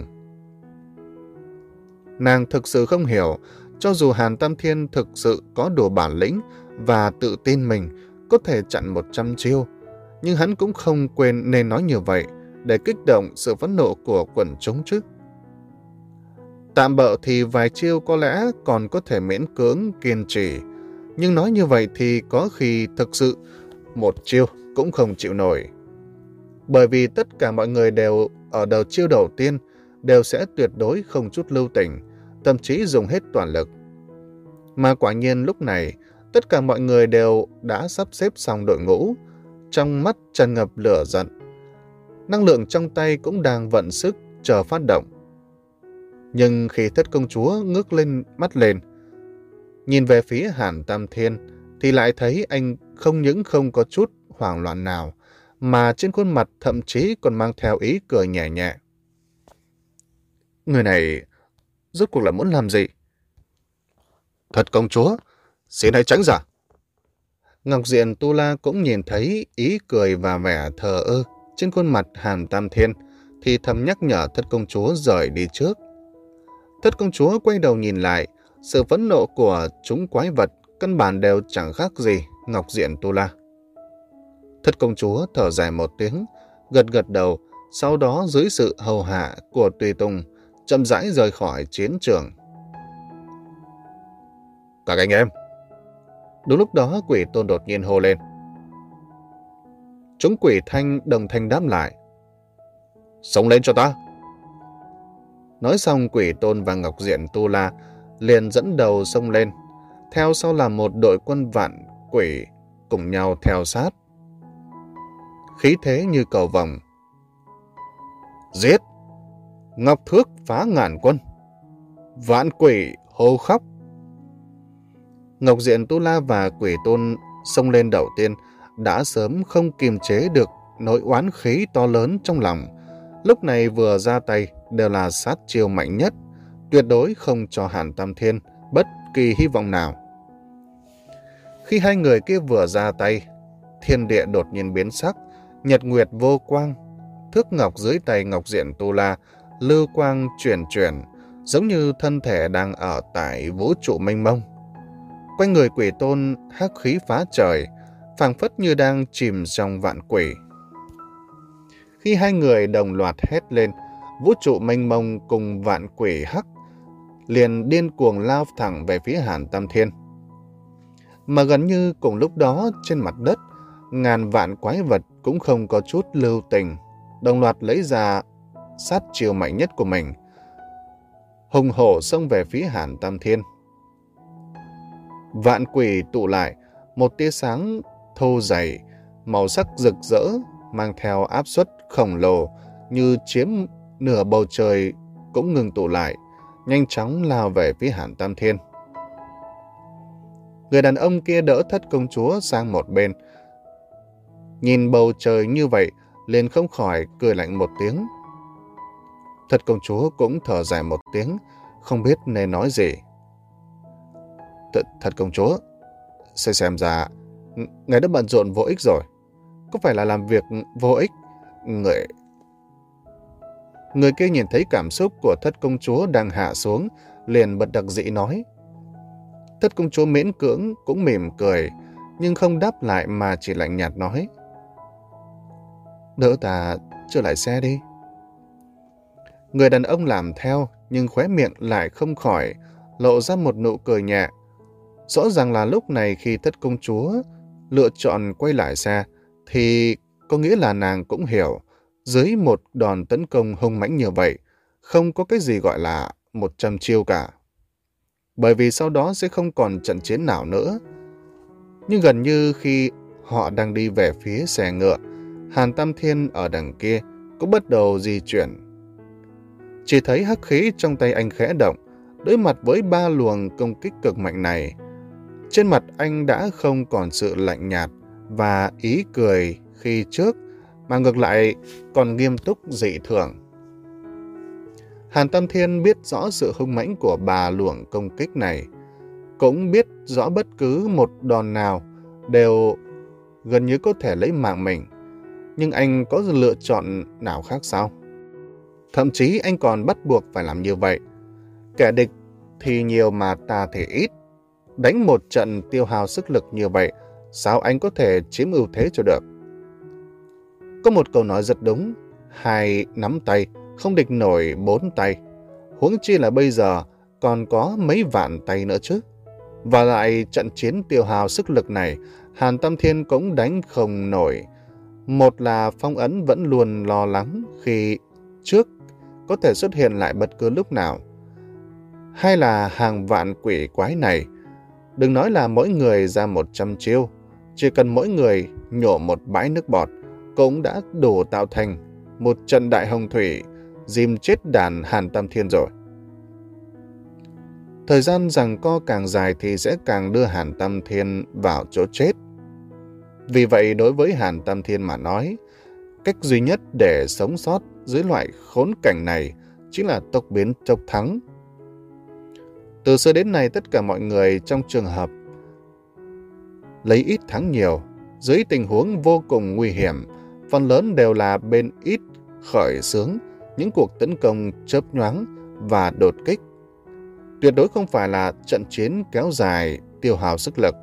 Nàng thực sự không hiểu, cho dù Hàn Tam Thiên thực sự có đủ bản lĩnh và tự tin mình có thể chặn một trăm chiêu, nhưng hắn cũng không quên nên nói như vậy để kích động sự phẫn nộ của quần chúng chứ. Tạm bợ thì vài chiêu có lẽ còn có thể miễn cưỡng kiên trì, nhưng nói như vậy thì có khi thực sự một chiêu cũng không chịu nổi. Bởi vì tất cả mọi người đều ở đầu chiêu đầu tiên đều sẽ tuyệt đối không chút lưu tình, thậm chí dùng hết toàn lực. Mà quả nhiên lúc này, tất cả mọi người đều đã sắp xếp xong đội ngũ, trong mắt tràn ngập lửa giận. Năng lượng trong tay cũng đang vận sức chờ phát động. Nhưng khi Thất Công Chúa ngước lên mắt lên, nhìn về phía Hàn Tam Thiên, thì lại thấy anh không những không có chút hoảng loạn nào, mà trên khuôn mặt thậm chí còn mang theo ý cười nhẹ nhẹ. Người này rốt cuộc là muốn làm gì? Thất Công Chúa, xin hãy tránh ra. Ngọc Diện Tu La cũng nhìn thấy ý cười và vẻ thờ ơ trên khuôn mặt Hàn Tam Thiên, thì thầm nhắc nhở Thất Công Chúa rời đi trước. Thất Công Chúa quay đầu nhìn lại, sự phẫn nộ của chúng quái vật căn bản đều chẳng khác gì Ngọc Diện Tu La. Thất Công Chúa thở dài một tiếng, gật gật đầu, sau đó dưới sự hầu hạ của tùy tùng, chậm rãi rời khỏi chiến trường. Các anh em! Đúng lúc đó Quỷ Tôn đột nhiên hô lên. Chúng Quỷ Thanh đồng thanh đáp lại. Xông lên cho ta! Nói xong Quỷ Tôn và Ngọc Diện Tu La liền dẫn đầu xông lên, theo sau là một đội quân vạn quỷ cùng nhau theo sát. Khí thế như cầu vồng. Giết! Ngọc Thước phá ngàn quân! Vạn quỷ hô khóc! Ngọc Diện Tu La và Quỷ Tôn xông lên đầu tiên đã sớm không kiềm chế được nỗi oán khí to lớn trong lòng. Lúc này vừa ra tay đều là sát chiêu mạnh nhất, tuyệt đối không cho Hàn Tam Thiên bất kỳ hy vọng nào. Khi hai người kia vừa ra tay, thiên địa đột nhiên biến sắc, nhật nguyệt vô quang, thước ngọc dưới tay Ngọc Diện Tu La lưu quang chuyển chuyển, giống như thân thể đang ở tại vũ trụ mênh mông. Quanh người Quỷ Tôn hắc khí phá trời, phảng phất như đang chìm trong vạn quỷ. Khi hai người đồng loạt hét lên, vũ trụ mênh mông cùng vạn quỷ hắc liền điên cuồng lao thẳng về phía Hàn Tam Thiên. Mà gần như cùng lúc đó trên mặt đất, ngàn vạn quái vật cũng không có chút lưu tình, đồng loạt lấy ra sát chiêu mạnh nhất của mình, hùng hổ xông về phía Hàn Tam Thiên. Vạn quỷ tụ lại, một tia sáng thô dày, màu sắc rực rỡ, mang theo áp suất khổng lồ như chiếm nửa bầu trời cũng ngừng tụ lại, nhanh chóng lao về phía Hàn Tam Thiên. Người đàn ông kia đỡ Thất công chúa sang một bên. Nhìn bầu trời như vậy, liền không khỏi cười lạnh một tiếng. Thất công chúa cũng thở dài một tiếng, không biết nên nói gì. Th Thật công chúa, xem xem ra, ngài đã bận rộn vô ích rồi. Có phải là làm việc vô ích? Người... Người kia nhìn thấy cảm xúc của Thất công chúa đang hạ xuống, liền bật đặc dĩ nói. Thất công chúa miễn cưỡng cũng mỉm cười, nhưng không đáp lại mà chỉ lạnh nhạt nói. Đỡ ta trở lại xe đi. Người đàn ông làm theo, nhưng khóe miệng lại không khỏi lộ ra một nụ cười nhẹ. Rõ ràng là lúc này khi Thất công chúa lựa chọn quay lại xe, thì có nghĩa là nàng cũng hiểu, dưới một đòn tấn công hung mãnh như vậy, không có cái gì gọi là một trăm chiêu cả. Bởi vì sau đó sẽ không còn trận chiến nào nữa. Nhưng gần như khi họ đang đi về phía xe ngựa, Hàn Tam Thiên ở đằng kia cũng bắt đầu di chuyển. Chỉ thấy hắc khí trong tay anh khẽ động, đối mặt với ba luồng công kích cực mạnh này. Trên mặt anh đã không còn sự lạnh nhạt và ý cười khi trước, mà ngược lại còn nghiêm túc dị thường. Hàn Tam Thiên biết rõ sự hung mãnh của ba luồng công kích này, cũng biết rõ bất cứ một đòn nào đều gần như có thể lấy mạng mình. Nhưng anh có lựa chọn nào khác sao? Thậm chí anh còn bắt buộc phải làm như vậy. Kẻ địch thì nhiều mà ta thì ít. Đánh một trận tiêu hao sức lực như vậy, sao anh có thể chiếm ưu thế cho được? Có một câu nói rất đúng, hai nắm tay không địch nổi bốn tay. Huống chi là bây giờ còn có mấy vạn tay nữa chứ. Và lại trận chiến tiêu hao sức lực này, Hàn Tam Thiên cũng đánh không nổi. Một là phong ấn vẫn luôn lo lắng khi trước có thể xuất hiện lại bất cứ lúc nào. Hai là hàng vạn quỷ quái này, đừng nói là mỗi người ra một trăm chiêu, chỉ cần mỗi người nhổ một bãi nước bọt cũng đã đủ tạo thành một trận đại hồng thủy dìm chết đàn Hàn Tam Thiên rồi. Thời gian giằng co càng dài thì sẽ càng đưa Hàn Tam Thiên vào chỗ chết. Vì vậy đối với Hàn Tam Thiên mà nói, cách duy nhất để sống sót dưới loại khốn cảnh này chính là tốc biến tốc thắng. Từ xưa đến nay tất cả mọi người trong trường hợp lấy ít thắng nhiều, dưới tình huống vô cùng nguy hiểm, phần lớn đều là bên ít khởi xướng những cuộc tấn công chớp nhoáng và đột kích. Tuyệt đối không phải là trận chiến kéo dài tiêu hao sức lực.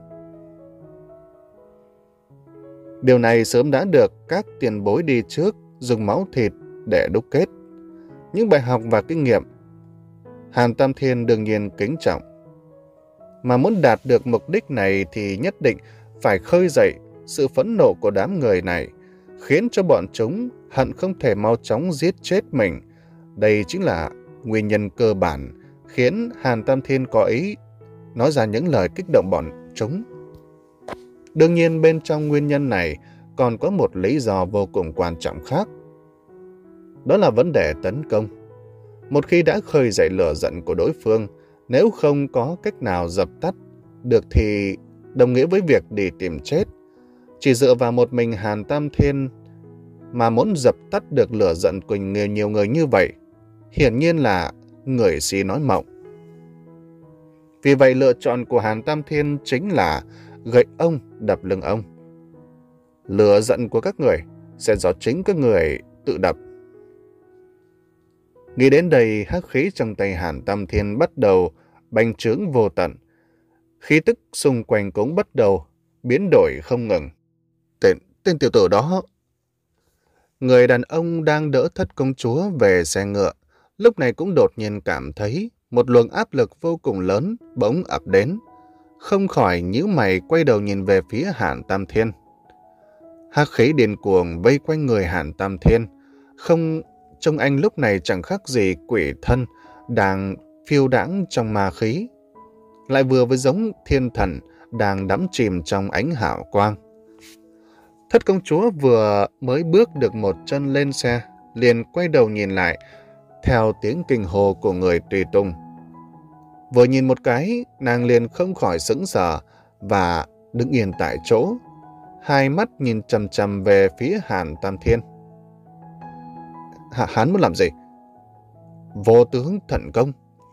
Điều này sớm đã được các tiền bối đi trước dùng máu thịt để đúc kết. Những bài học và kinh nghiệm, Hàn Tam Thiên đương nhiên kính trọng. Mà muốn đạt được mục đích này thì nhất định phải khơi dậy sự phẫn nộ của đám người này, khiến cho bọn chúng hận không thể mau chóng giết chết mình. Đây chính là nguyên nhân cơ bản khiến Hàn Tam Thiên có ý nói ra những lời kích động bọn chúng. Đương nhiên bên trong nguyên nhân này còn có một lý do vô cùng quan trọng khác. Đó là vấn đề tấn công. Một khi đã khơi dậy lửa giận của đối phương, nếu không có cách nào dập tắt được thì đồng nghĩa với việc đi tìm chết. Chỉ dựa vào một mình Hàn Tam Thiên mà muốn dập tắt được lửa giận của nhiều, nhiều người như vậy, hiển nhiên là người si nói mộng. Vì vậy lựa chọn của Hàn Tam Thiên chính là gậy ông đập lưng ông. Lửa giận của các người sẽ do chính các người tự đập. Nghĩ đến đây, hắc khí trong tay Hàn Tam Thiên bắt đầu bành trướng vô tận. Khí tức xung quanh cũng bắt đầu biến đổi không ngừng. Tên, tên tiểu tử đó. Người đàn ông đang đỡ Thất công chúa về xe ngựa, lúc này cũng đột nhiên cảm thấy một luồng áp lực vô cùng lớn bỗng ập đến. Không khỏi nhíu mày quay đầu nhìn về phía Hàn Tam Thiên. Hắc khí điên cuồng vây quanh người Hàn Tam Thiên. Không trông anh lúc này chẳng khác gì quỷ thân đang phiêu đãng trong ma khí, lại vừa với giống thiên thần đang đắm chìm trong ánh hào quang. Thất công chúa vừa mới bước được một chân lên xe, liền quay đầu nhìn lại, theo tiếng kinh hô của người tùy tùng. Vừa nhìn một cái, nàng liền không khỏi sững sờ và đứng yên tại chỗ, hai mắt nhìn chằm chằm về phía Hàn Tam Thiên. Hạ hắn muốn làm gì? Vô tướng thần công.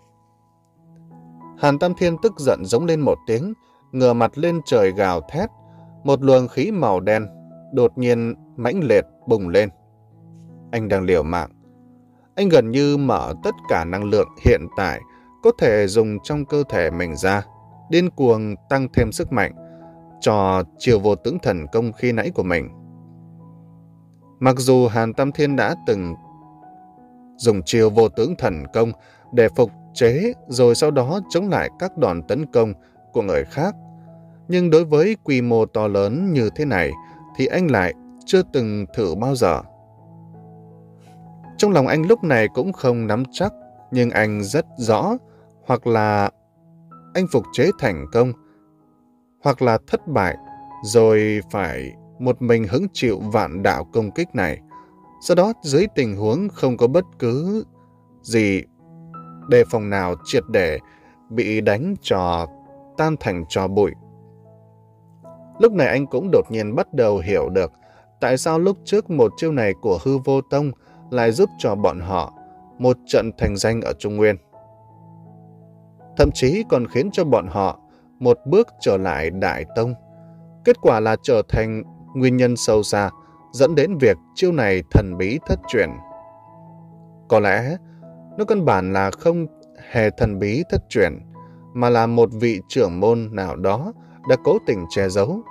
Hàn Tam Thiên tức giận giống lên một tiếng, ngửa mặt lên trời gào thét. Một luồng khí màu đen đột nhiên mãnh liệt bùng lên. Anh đang liều mạng. Anh gần như mở tất cả năng lượng hiện tại có thể dùng trong cơ thể mình ra, điên cuồng tăng thêm sức mạnh cho chiêu vô tướng thần công khi nãy của mình. Mặc dù Hàn Tam Thiên đã từng dùng chiêu vô tướng thần công để phục chế rồi sau đó chống lại các đòn tấn công của người khác, nhưng đối với quy mô to lớn như thế này thì anh lại chưa từng thử bao giờ. Trong lòng anh lúc này cũng không nắm chắc, nhưng anh rất rõ, hoặc là anh phục chế thành công, hoặc là thất bại, rồi phải một mình hứng chịu vạn đạo công kích này. Sau đó dưới tình huống không có bất cứ gì đề phòng nào, triệt để bị đánh cho tan thành tro bụi. Lúc này anh cũng đột nhiên bắt đầu hiểu được tại sao lúc trước một chiêu này của Hư Vô Tông lại giúp cho bọn họ một trận thành danh ở Trung Nguyên. Thậm chí còn khiến cho bọn họ một bước trở lại Đại Tông. Kết quả là trở thành nguyên nhân sâu xa dẫn đến việc chiêu này thần bí thất truyền. Có lẽ nó căn bản là không hề thần bí thất truyền, mà là một vị trưởng môn nào đó đã cố tình che giấu.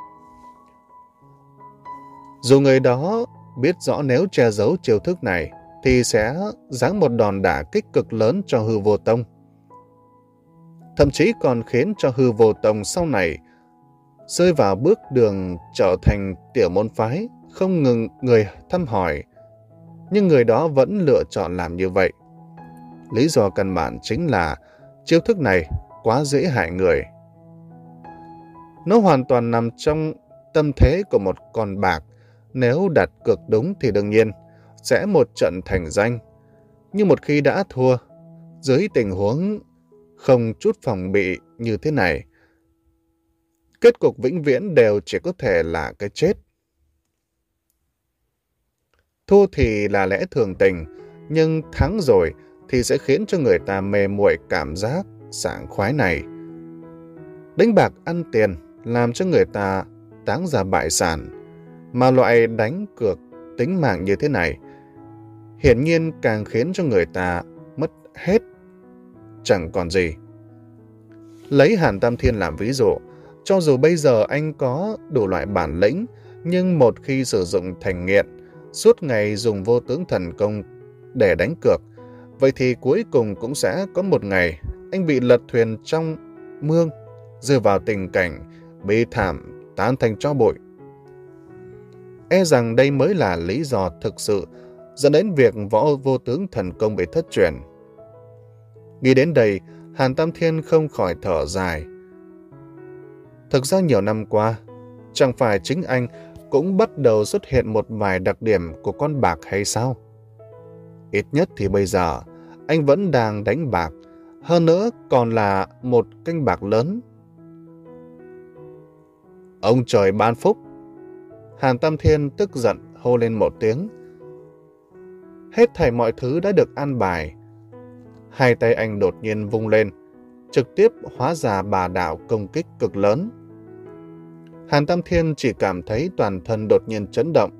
Dù người đó biết rõ nếu che giấu chiêu thức này thì sẽ giáng một đòn đả kích cực lớn cho Hư Vô Tông. Thậm chí còn khiến cho Hư Vô Tông sau này rơi vào bước đường trở thành tiểu môn phái, không ngừng người thăm hỏi. Nhưng người đó vẫn lựa chọn làm như vậy. Lý do căn bản chính là chiêu thức này quá dễ hại người. Nó hoàn toàn nằm trong tâm thế của một con bạc. Nếu đặt cược đúng thì đương nhiên sẽ một trận thành danh. Nhưng một khi đã thua, dưới tình huống không chút phòng bị như thế này, kết cục vĩnh viễn đều chỉ có thể là cái chết. Thua thì là lẽ thường tình, nhưng thắng rồi thì sẽ khiến cho người ta mê muội cảm giác sảng khoái này. Đánh bạc ăn tiền làm cho người ta táng ra bại sản, mà loại đánh cược tính mạng như thế này hiển nhiên càng khiến cho người ta mất hết chẳng còn gì. Lấy Hàn Tam Thiên làm ví dụ, cho dù bây giờ anh có đủ loại bản lĩnh, nhưng một khi sử dụng thành nghiện, suốt ngày dùng vô tướng thần công để đánh cược, vậy thì cuối cùng cũng sẽ có một ngày anh bị lật thuyền trong mương, rơi vào tình cảnh bi thảm tan thành tro bụi. E rằng đây mới là lý do thực sự dẫn đến việc võ vô tướng thần công bị thất truyền. Nghĩ đến đây, Hàn Tam Thiên không khỏi thở dài. Thực ra nhiều năm qua, chẳng phải chính anh cũng bắt đầu xuất hiện một vài đặc điểm của con bạc hay sao? Ít nhất thì bây giờ, anh vẫn đang đánh bạc, hơn nữa còn là một kênh bạc lớn. Ông trời ban phúc! Hàn Tam Thiên tức giận hô lên một tiếng. Hết thảy mọi thứ đã được an bài. Hai tay anh đột nhiên vung lên, trực tiếp hóa ra bà đạo công kích cực lớn. Hàn Tam Thiên chỉ cảm thấy toàn thân đột nhiên chấn động.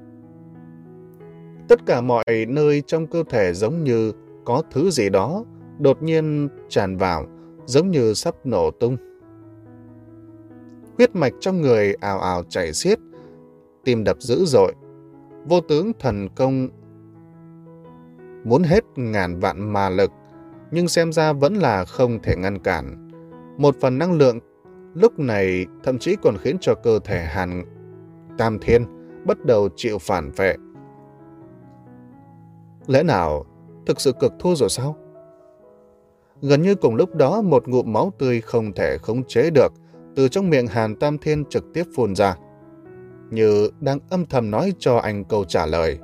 Tất cả mọi nơi trong cơ thể giống như có thứ gì đó đột nhiên tràn vào, giống như sắp nổ tung. Huyết mạch trong người ào ào chảy xiết, tim đập dữ dội. Vô tướng thần công muốn hết ngàn vạn ma lực, nhưng xem ra vẫn là không thể ngăn cản. Một phần năng lượng lúc này thậm chí còn khiến cho cơ thể Hàn Tam Thiên bắt đầu chịu phản vệ. Lẽ nào thực sự cực thua rồi sao? Gần như cùng lúc đó, một ngụm máu tươi không thể khống chế được từ trong miệng Hàn Tam Thiên trực tiếp phun ra, như đang âm thầm nói cho anh câu trả lời.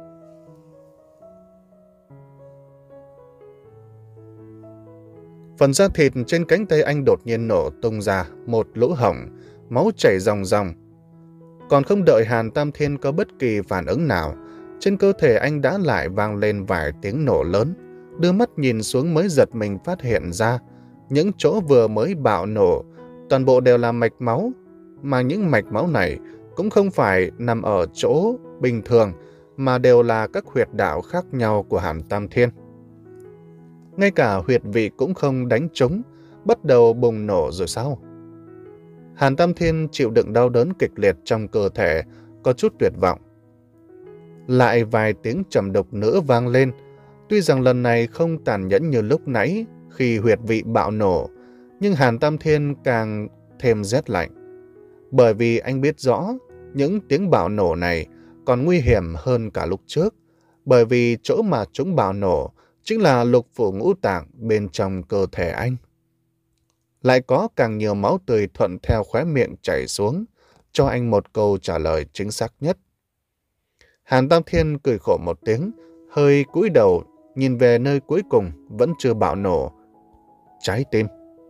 Phần da thịt trên cánh tay anh đột nhiên nổ tung ra một lỗ hổng, máu chảy ròng ròng. Còn không đợi Hàn Tam Thiên có bất kỳ phản ứng nào, trên cơ thể anh đã lại vang lên vài tiếng nổ lớn. Đưa mắt nhìn xuống mới giật mình phát hiện ra, những chỗ vừa mới bạo nổ, toàn bộ đều là mạch máu, mà những mạch máu này cũng không phải nằm ở chỗ bình thường, mà đều là các huyệt đạo khác nhau của Hàn Tam Thiên. Ngay cả huyệt vị cũng không đánh trúng, bắt đầu bùng nổ rồi sao? Hàn Tam Thiên chịu đựng đau đớn kịch liệt trong cơ thể, có chút tuyệt vọng. Lại vài tiếng trầm đục nữa vang lên, tuy rằng lần này không tàn nhẫn như lúc nãy khi huyệt vị bạo nổ, nhưng Hàn Tam Thiên càng thêm rét lạnh. Bởi vì anh biết rõ, những tiếng bạo nổ này còn nguy hiểm hơn cả lúc trước, bởi vì chỗ mà chúng bạo nổ chính là lục phủ ngũ tạng bên trong cơ thể anh. Lại có càng nhiều máu tươi thuận theo khóe miệng chảy xuống, cho anh một câu trả lời chính xác nhất. Hàn Tam Thiên cười khổ một tiếng, hơi cúi đầu, nhìn về nơi cuối cùng vẫn chưa bạo nổ. Trái tim.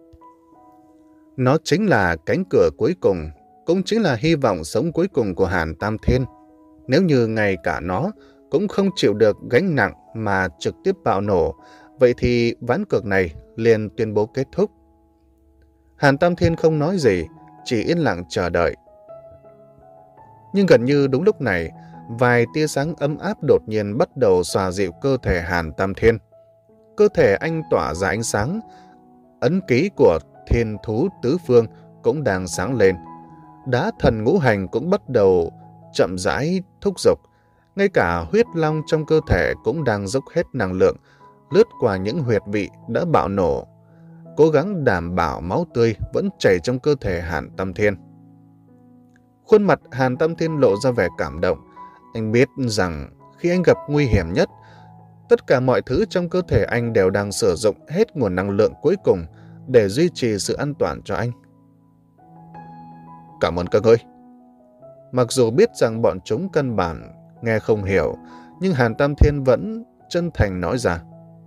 Nó chính là cánh cửa cuối cùng, cũng chính là hy vọng sống cuối cùng của Hàn Tam Thiên. Nếu như ngay cả nó cũng không chịu được gánh nặng mà trực tiếp bạo nổ, vậy thì ván cược này liền tuyên bố kết thúc. Hàn Tam Thiên không nói gì, chỉ yên lặng chờ đợi. Nhưng gần như đúng lúc này, vài tia sáng ấm áp đột nhiên bắt đầu xoa dịu cơ thể Hàn Tam Thiên. Cơ thể anh tỏa ra ánh sáng, ấn ký của thiên thú tứ phương cũng đang sáng lên. Đá thần ngũ hành cũng bắt đầu chậm rãi thúc giục. Ngay cả huyết long trong cơ thể cũng đang dốc hết năng lượng, lướt qua những huyệt vị đã bạo nổ, cố gắng đảm bảo máu tươi vẫn chảy trong cơ thể Hàn Tam Thiên. Khuôn mặt Hàn Tam Thiên lộ ra vẻ cảm động. Anh biết rằng khi anh gặp nguy hiểm nhất, tất cả mọi thứ trong cơ thể anh đều đang sử dụng hết nguồn năng lượng cuối cùng để duy trì sự an toàn cho anh. Cảm ơn các ngươi. Mặc dù biết rằng bọn chúng căn bản nghe không hiểu, nhưng Hàn Tam Thiên vẫn chân thành nói ra.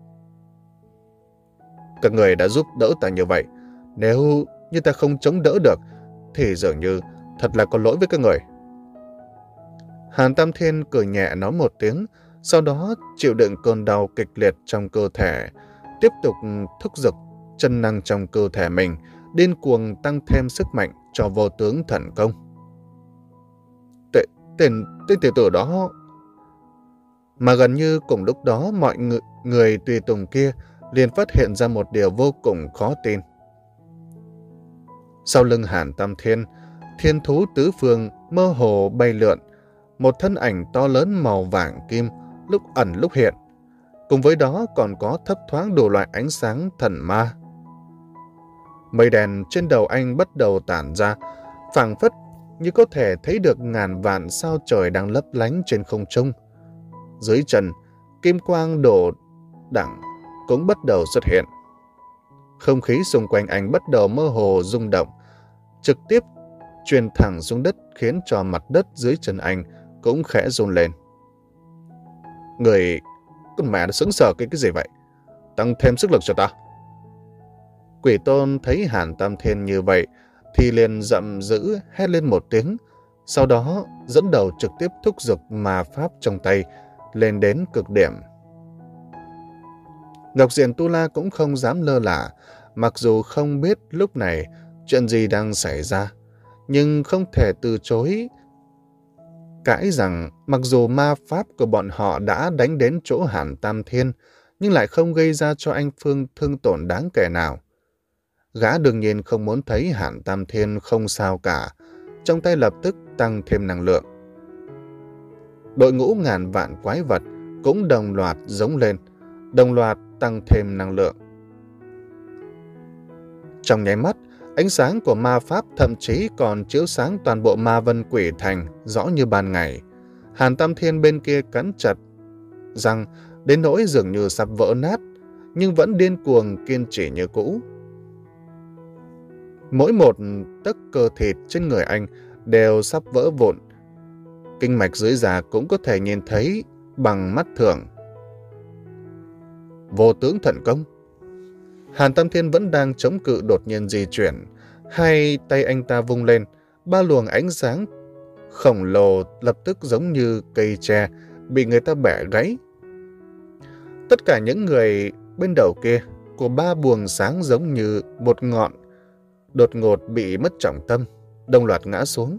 Các người đã giúp đỡ ta như vậy. Nếu như ta không chống đỡ được, thì dường như thật là có lỗi với các người. Hàn Tam Thiên cười nhẹ nói một tiếng, sau đó chịu đựng cơn đau kịch liệt trong cơ thể, tiếp tục thúc giục chân năng trong cơ thể mình, điên cuồng tăng thêm sức mạnh cho vô tướng thần công. Tên, tên, tên tiểu tử đó... Mà gần như cùng lúc đó, mọi người, người tùy tùng kia liền phát hiện ra một điều vô cùng khó tin. Sau lưng Hàn Tam Thiên, thiên thú tứ phương mơ hồ bay lượn, một thân ảnh to lớn màu vàng kim, lúc ẩn lúc hiện. Cùng với đó còn có thấp thoáng đủ loại ánh sáng thần ma. Mây đèn trên đầu anh bắt đầu tản ra, phảng phất như có thể thấy được ngàn vạn sao trời đang lấp lánh trên không trung. Dưới chân, kim quang đổ đẳng cũng bắt đầu xuất hiện. Không khí xung quanh anh bắt đầu mơ hồ rung động, trực tiếp truyền thẳng xuống đất, khiến cho mặt đất dưới chân anh cũng khẽ run lên. Người... con mẹ nó sững sờ cái cái gì vậy? Tăng thêm sức lực cho ta. Quỷ Tôn thấy Hàn Tam Thiên như vậy thì liền giận dữ hét lên một tiếng, sau đó dẫn đầu trực tiếp thúc giục ma pháp trong tay lên đến cực điểm. Ngọc Diện Tu La cũng không dám lơ là, mặc dù không biết lúc này chuyện gì đang xảy ra, nhưng không thể từ chối cãi rằng mặc dù ma pháp của bọn họ đã đánh đến chỗ Hàn Tam Thiên, nhưng lại không gây ra cho anh Phương thương tổn đáng kể nào. Gã đương nhiên không muốn thấy Hàn Tam Thiên không sao cả, trong tay lập tức tăng thêm năng lượng. Đội ngũ ngàn vạn quái vật cũng đồng loạt giống lên, đồng loạt tăng thêm năng lượng. Trong nháy mắt, ánh sáng của ma pháp thậm chí còn chiếu sáng toàn bộ Ma Vân Quỷ Thành rõ như ban ngày. Hàn Tam Thiên bên kia cắn chặt răng đến nỗi dường như sắp vỡ nát, nhưng vẫn điên cuồng kiên trì như cũ. Mỗi một tấc cơ thịt trên người anh đều sắp vỡ vụn. Kinh mạch dưới da cũng có thể nhìn thấy bằng mắt thường. Vô tướng thần công. Hàn Tam Thiên vẫn đang chống cự đột nhiên di chuyển. Hai tay anh ta vung lên, ba luồng ánh sáng khổng lồ lập tức giống như cây tre bị người ta bẻ gãy. Tất cả những người bên đầu kia của ba buồng sáng giống như một ngọn đột ngột bị mất trọng tâm, đồng loạt ngã xuống.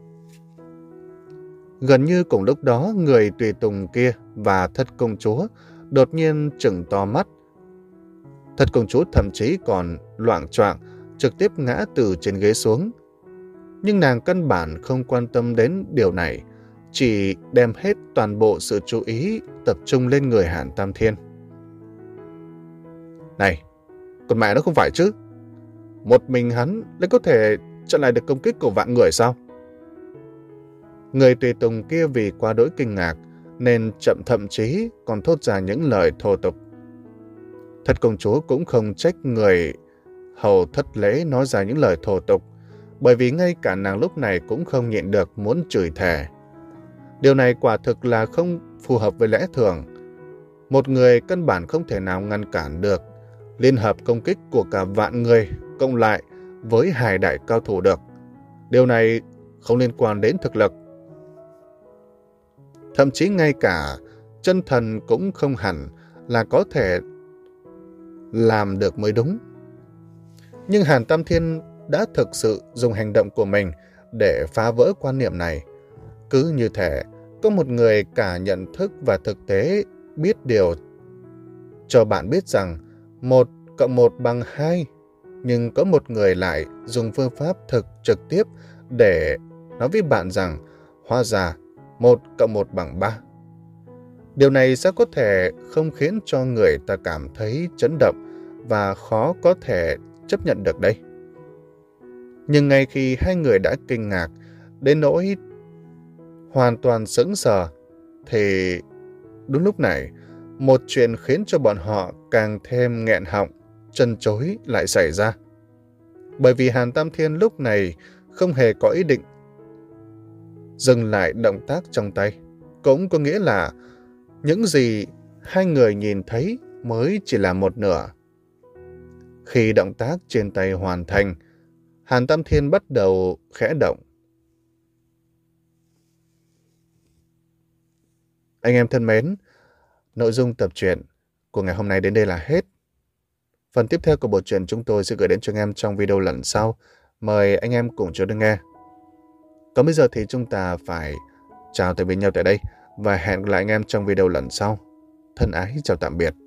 Gần như cùng lúc đó, người tùy tùng kia và thất công chúa đột nhiên trừng to mắt. Thất công chúa thậm chí còn loạng choạng trực tiếp ngã từ trên ghế xuống. Nhưng nàng căn bản không quan tâm đến điều này, chỉ đem hết toàn bộ sự chú ý tập trung lên người Hàn Tam Thiên. Này, con mẹ nó không phải chứ? Một mình hắn lại có thể chặn lại được công kích của vạn người sao? Người tùy tùng kia vì quá đỗi kinh ngạc nên chậm thậm chí còn thốt ra những lời thô tục. Thất công chúa cũng không trách người hầu thất lễ nói ra những lời thô tục, bởi vì ngay cả nàng lúc này cũng không nhịn được muốn chửi thề. Điều này quả thực là không phù hợp với lẽ thường. Một người căn bản không thể nào ngăn cản được liên hợp công kích của cả vạn người cộng lại với hai đại cao thủ được. Điều này không liên quan đến thực lực. Thậm chí ngay cả chân thần cũng không hẳn là có thể làm được mới đúng. Nhưng Hàn Tam Thiên đã thực sự dùng hành động của mình để phá vỡ quan niệm này. Cứ như thể có một người cả nhận thức và thực tế biết điều cho bạn biết rằng một cộng một bằng hai, nhưng có một người lại dùng phương pháp thực trực tiếp để nói với bạn rằng hóa ra một cộng một bằng ba. Điều này sẽ có thể không khiến cho người ta cảm thấy chấn động và khó có thể chấp nhận được đây. Nhưng ngay khi hai người đã kinh ngạc đến nỗi hoàn toàn sững sờ, thì đúng lúc này một chuyện khiến cho bọn họ càng thêm nghẹn họng, chân chối lại xảy ra. Bởi vì Hàn Tam Thiên lúc này không hề có ý định dừng lại động tác trong tay. Cũng có nghĩa là những gì hai người nhìn thấy mới chỉ là một nửa. Khi động tác trên tay hoàn thành, Hàn Tam Thiên bắt đầu khẽ động. Anh em thân mến, nội dung tập truyện của ngày hôm nay đến đây là hết. Phần tiếp theo của bộ truyện chúng tôi sẽ gửi đến cho anh em trong video lần sau. Mời anh em cùng chờ đón nghe. Còn bây giờ thì chúng ta phải chào tạm biệt nhau tại đây và hẹn gặp lại anh em trong video lần sau. Thân ái chào tạm biệt.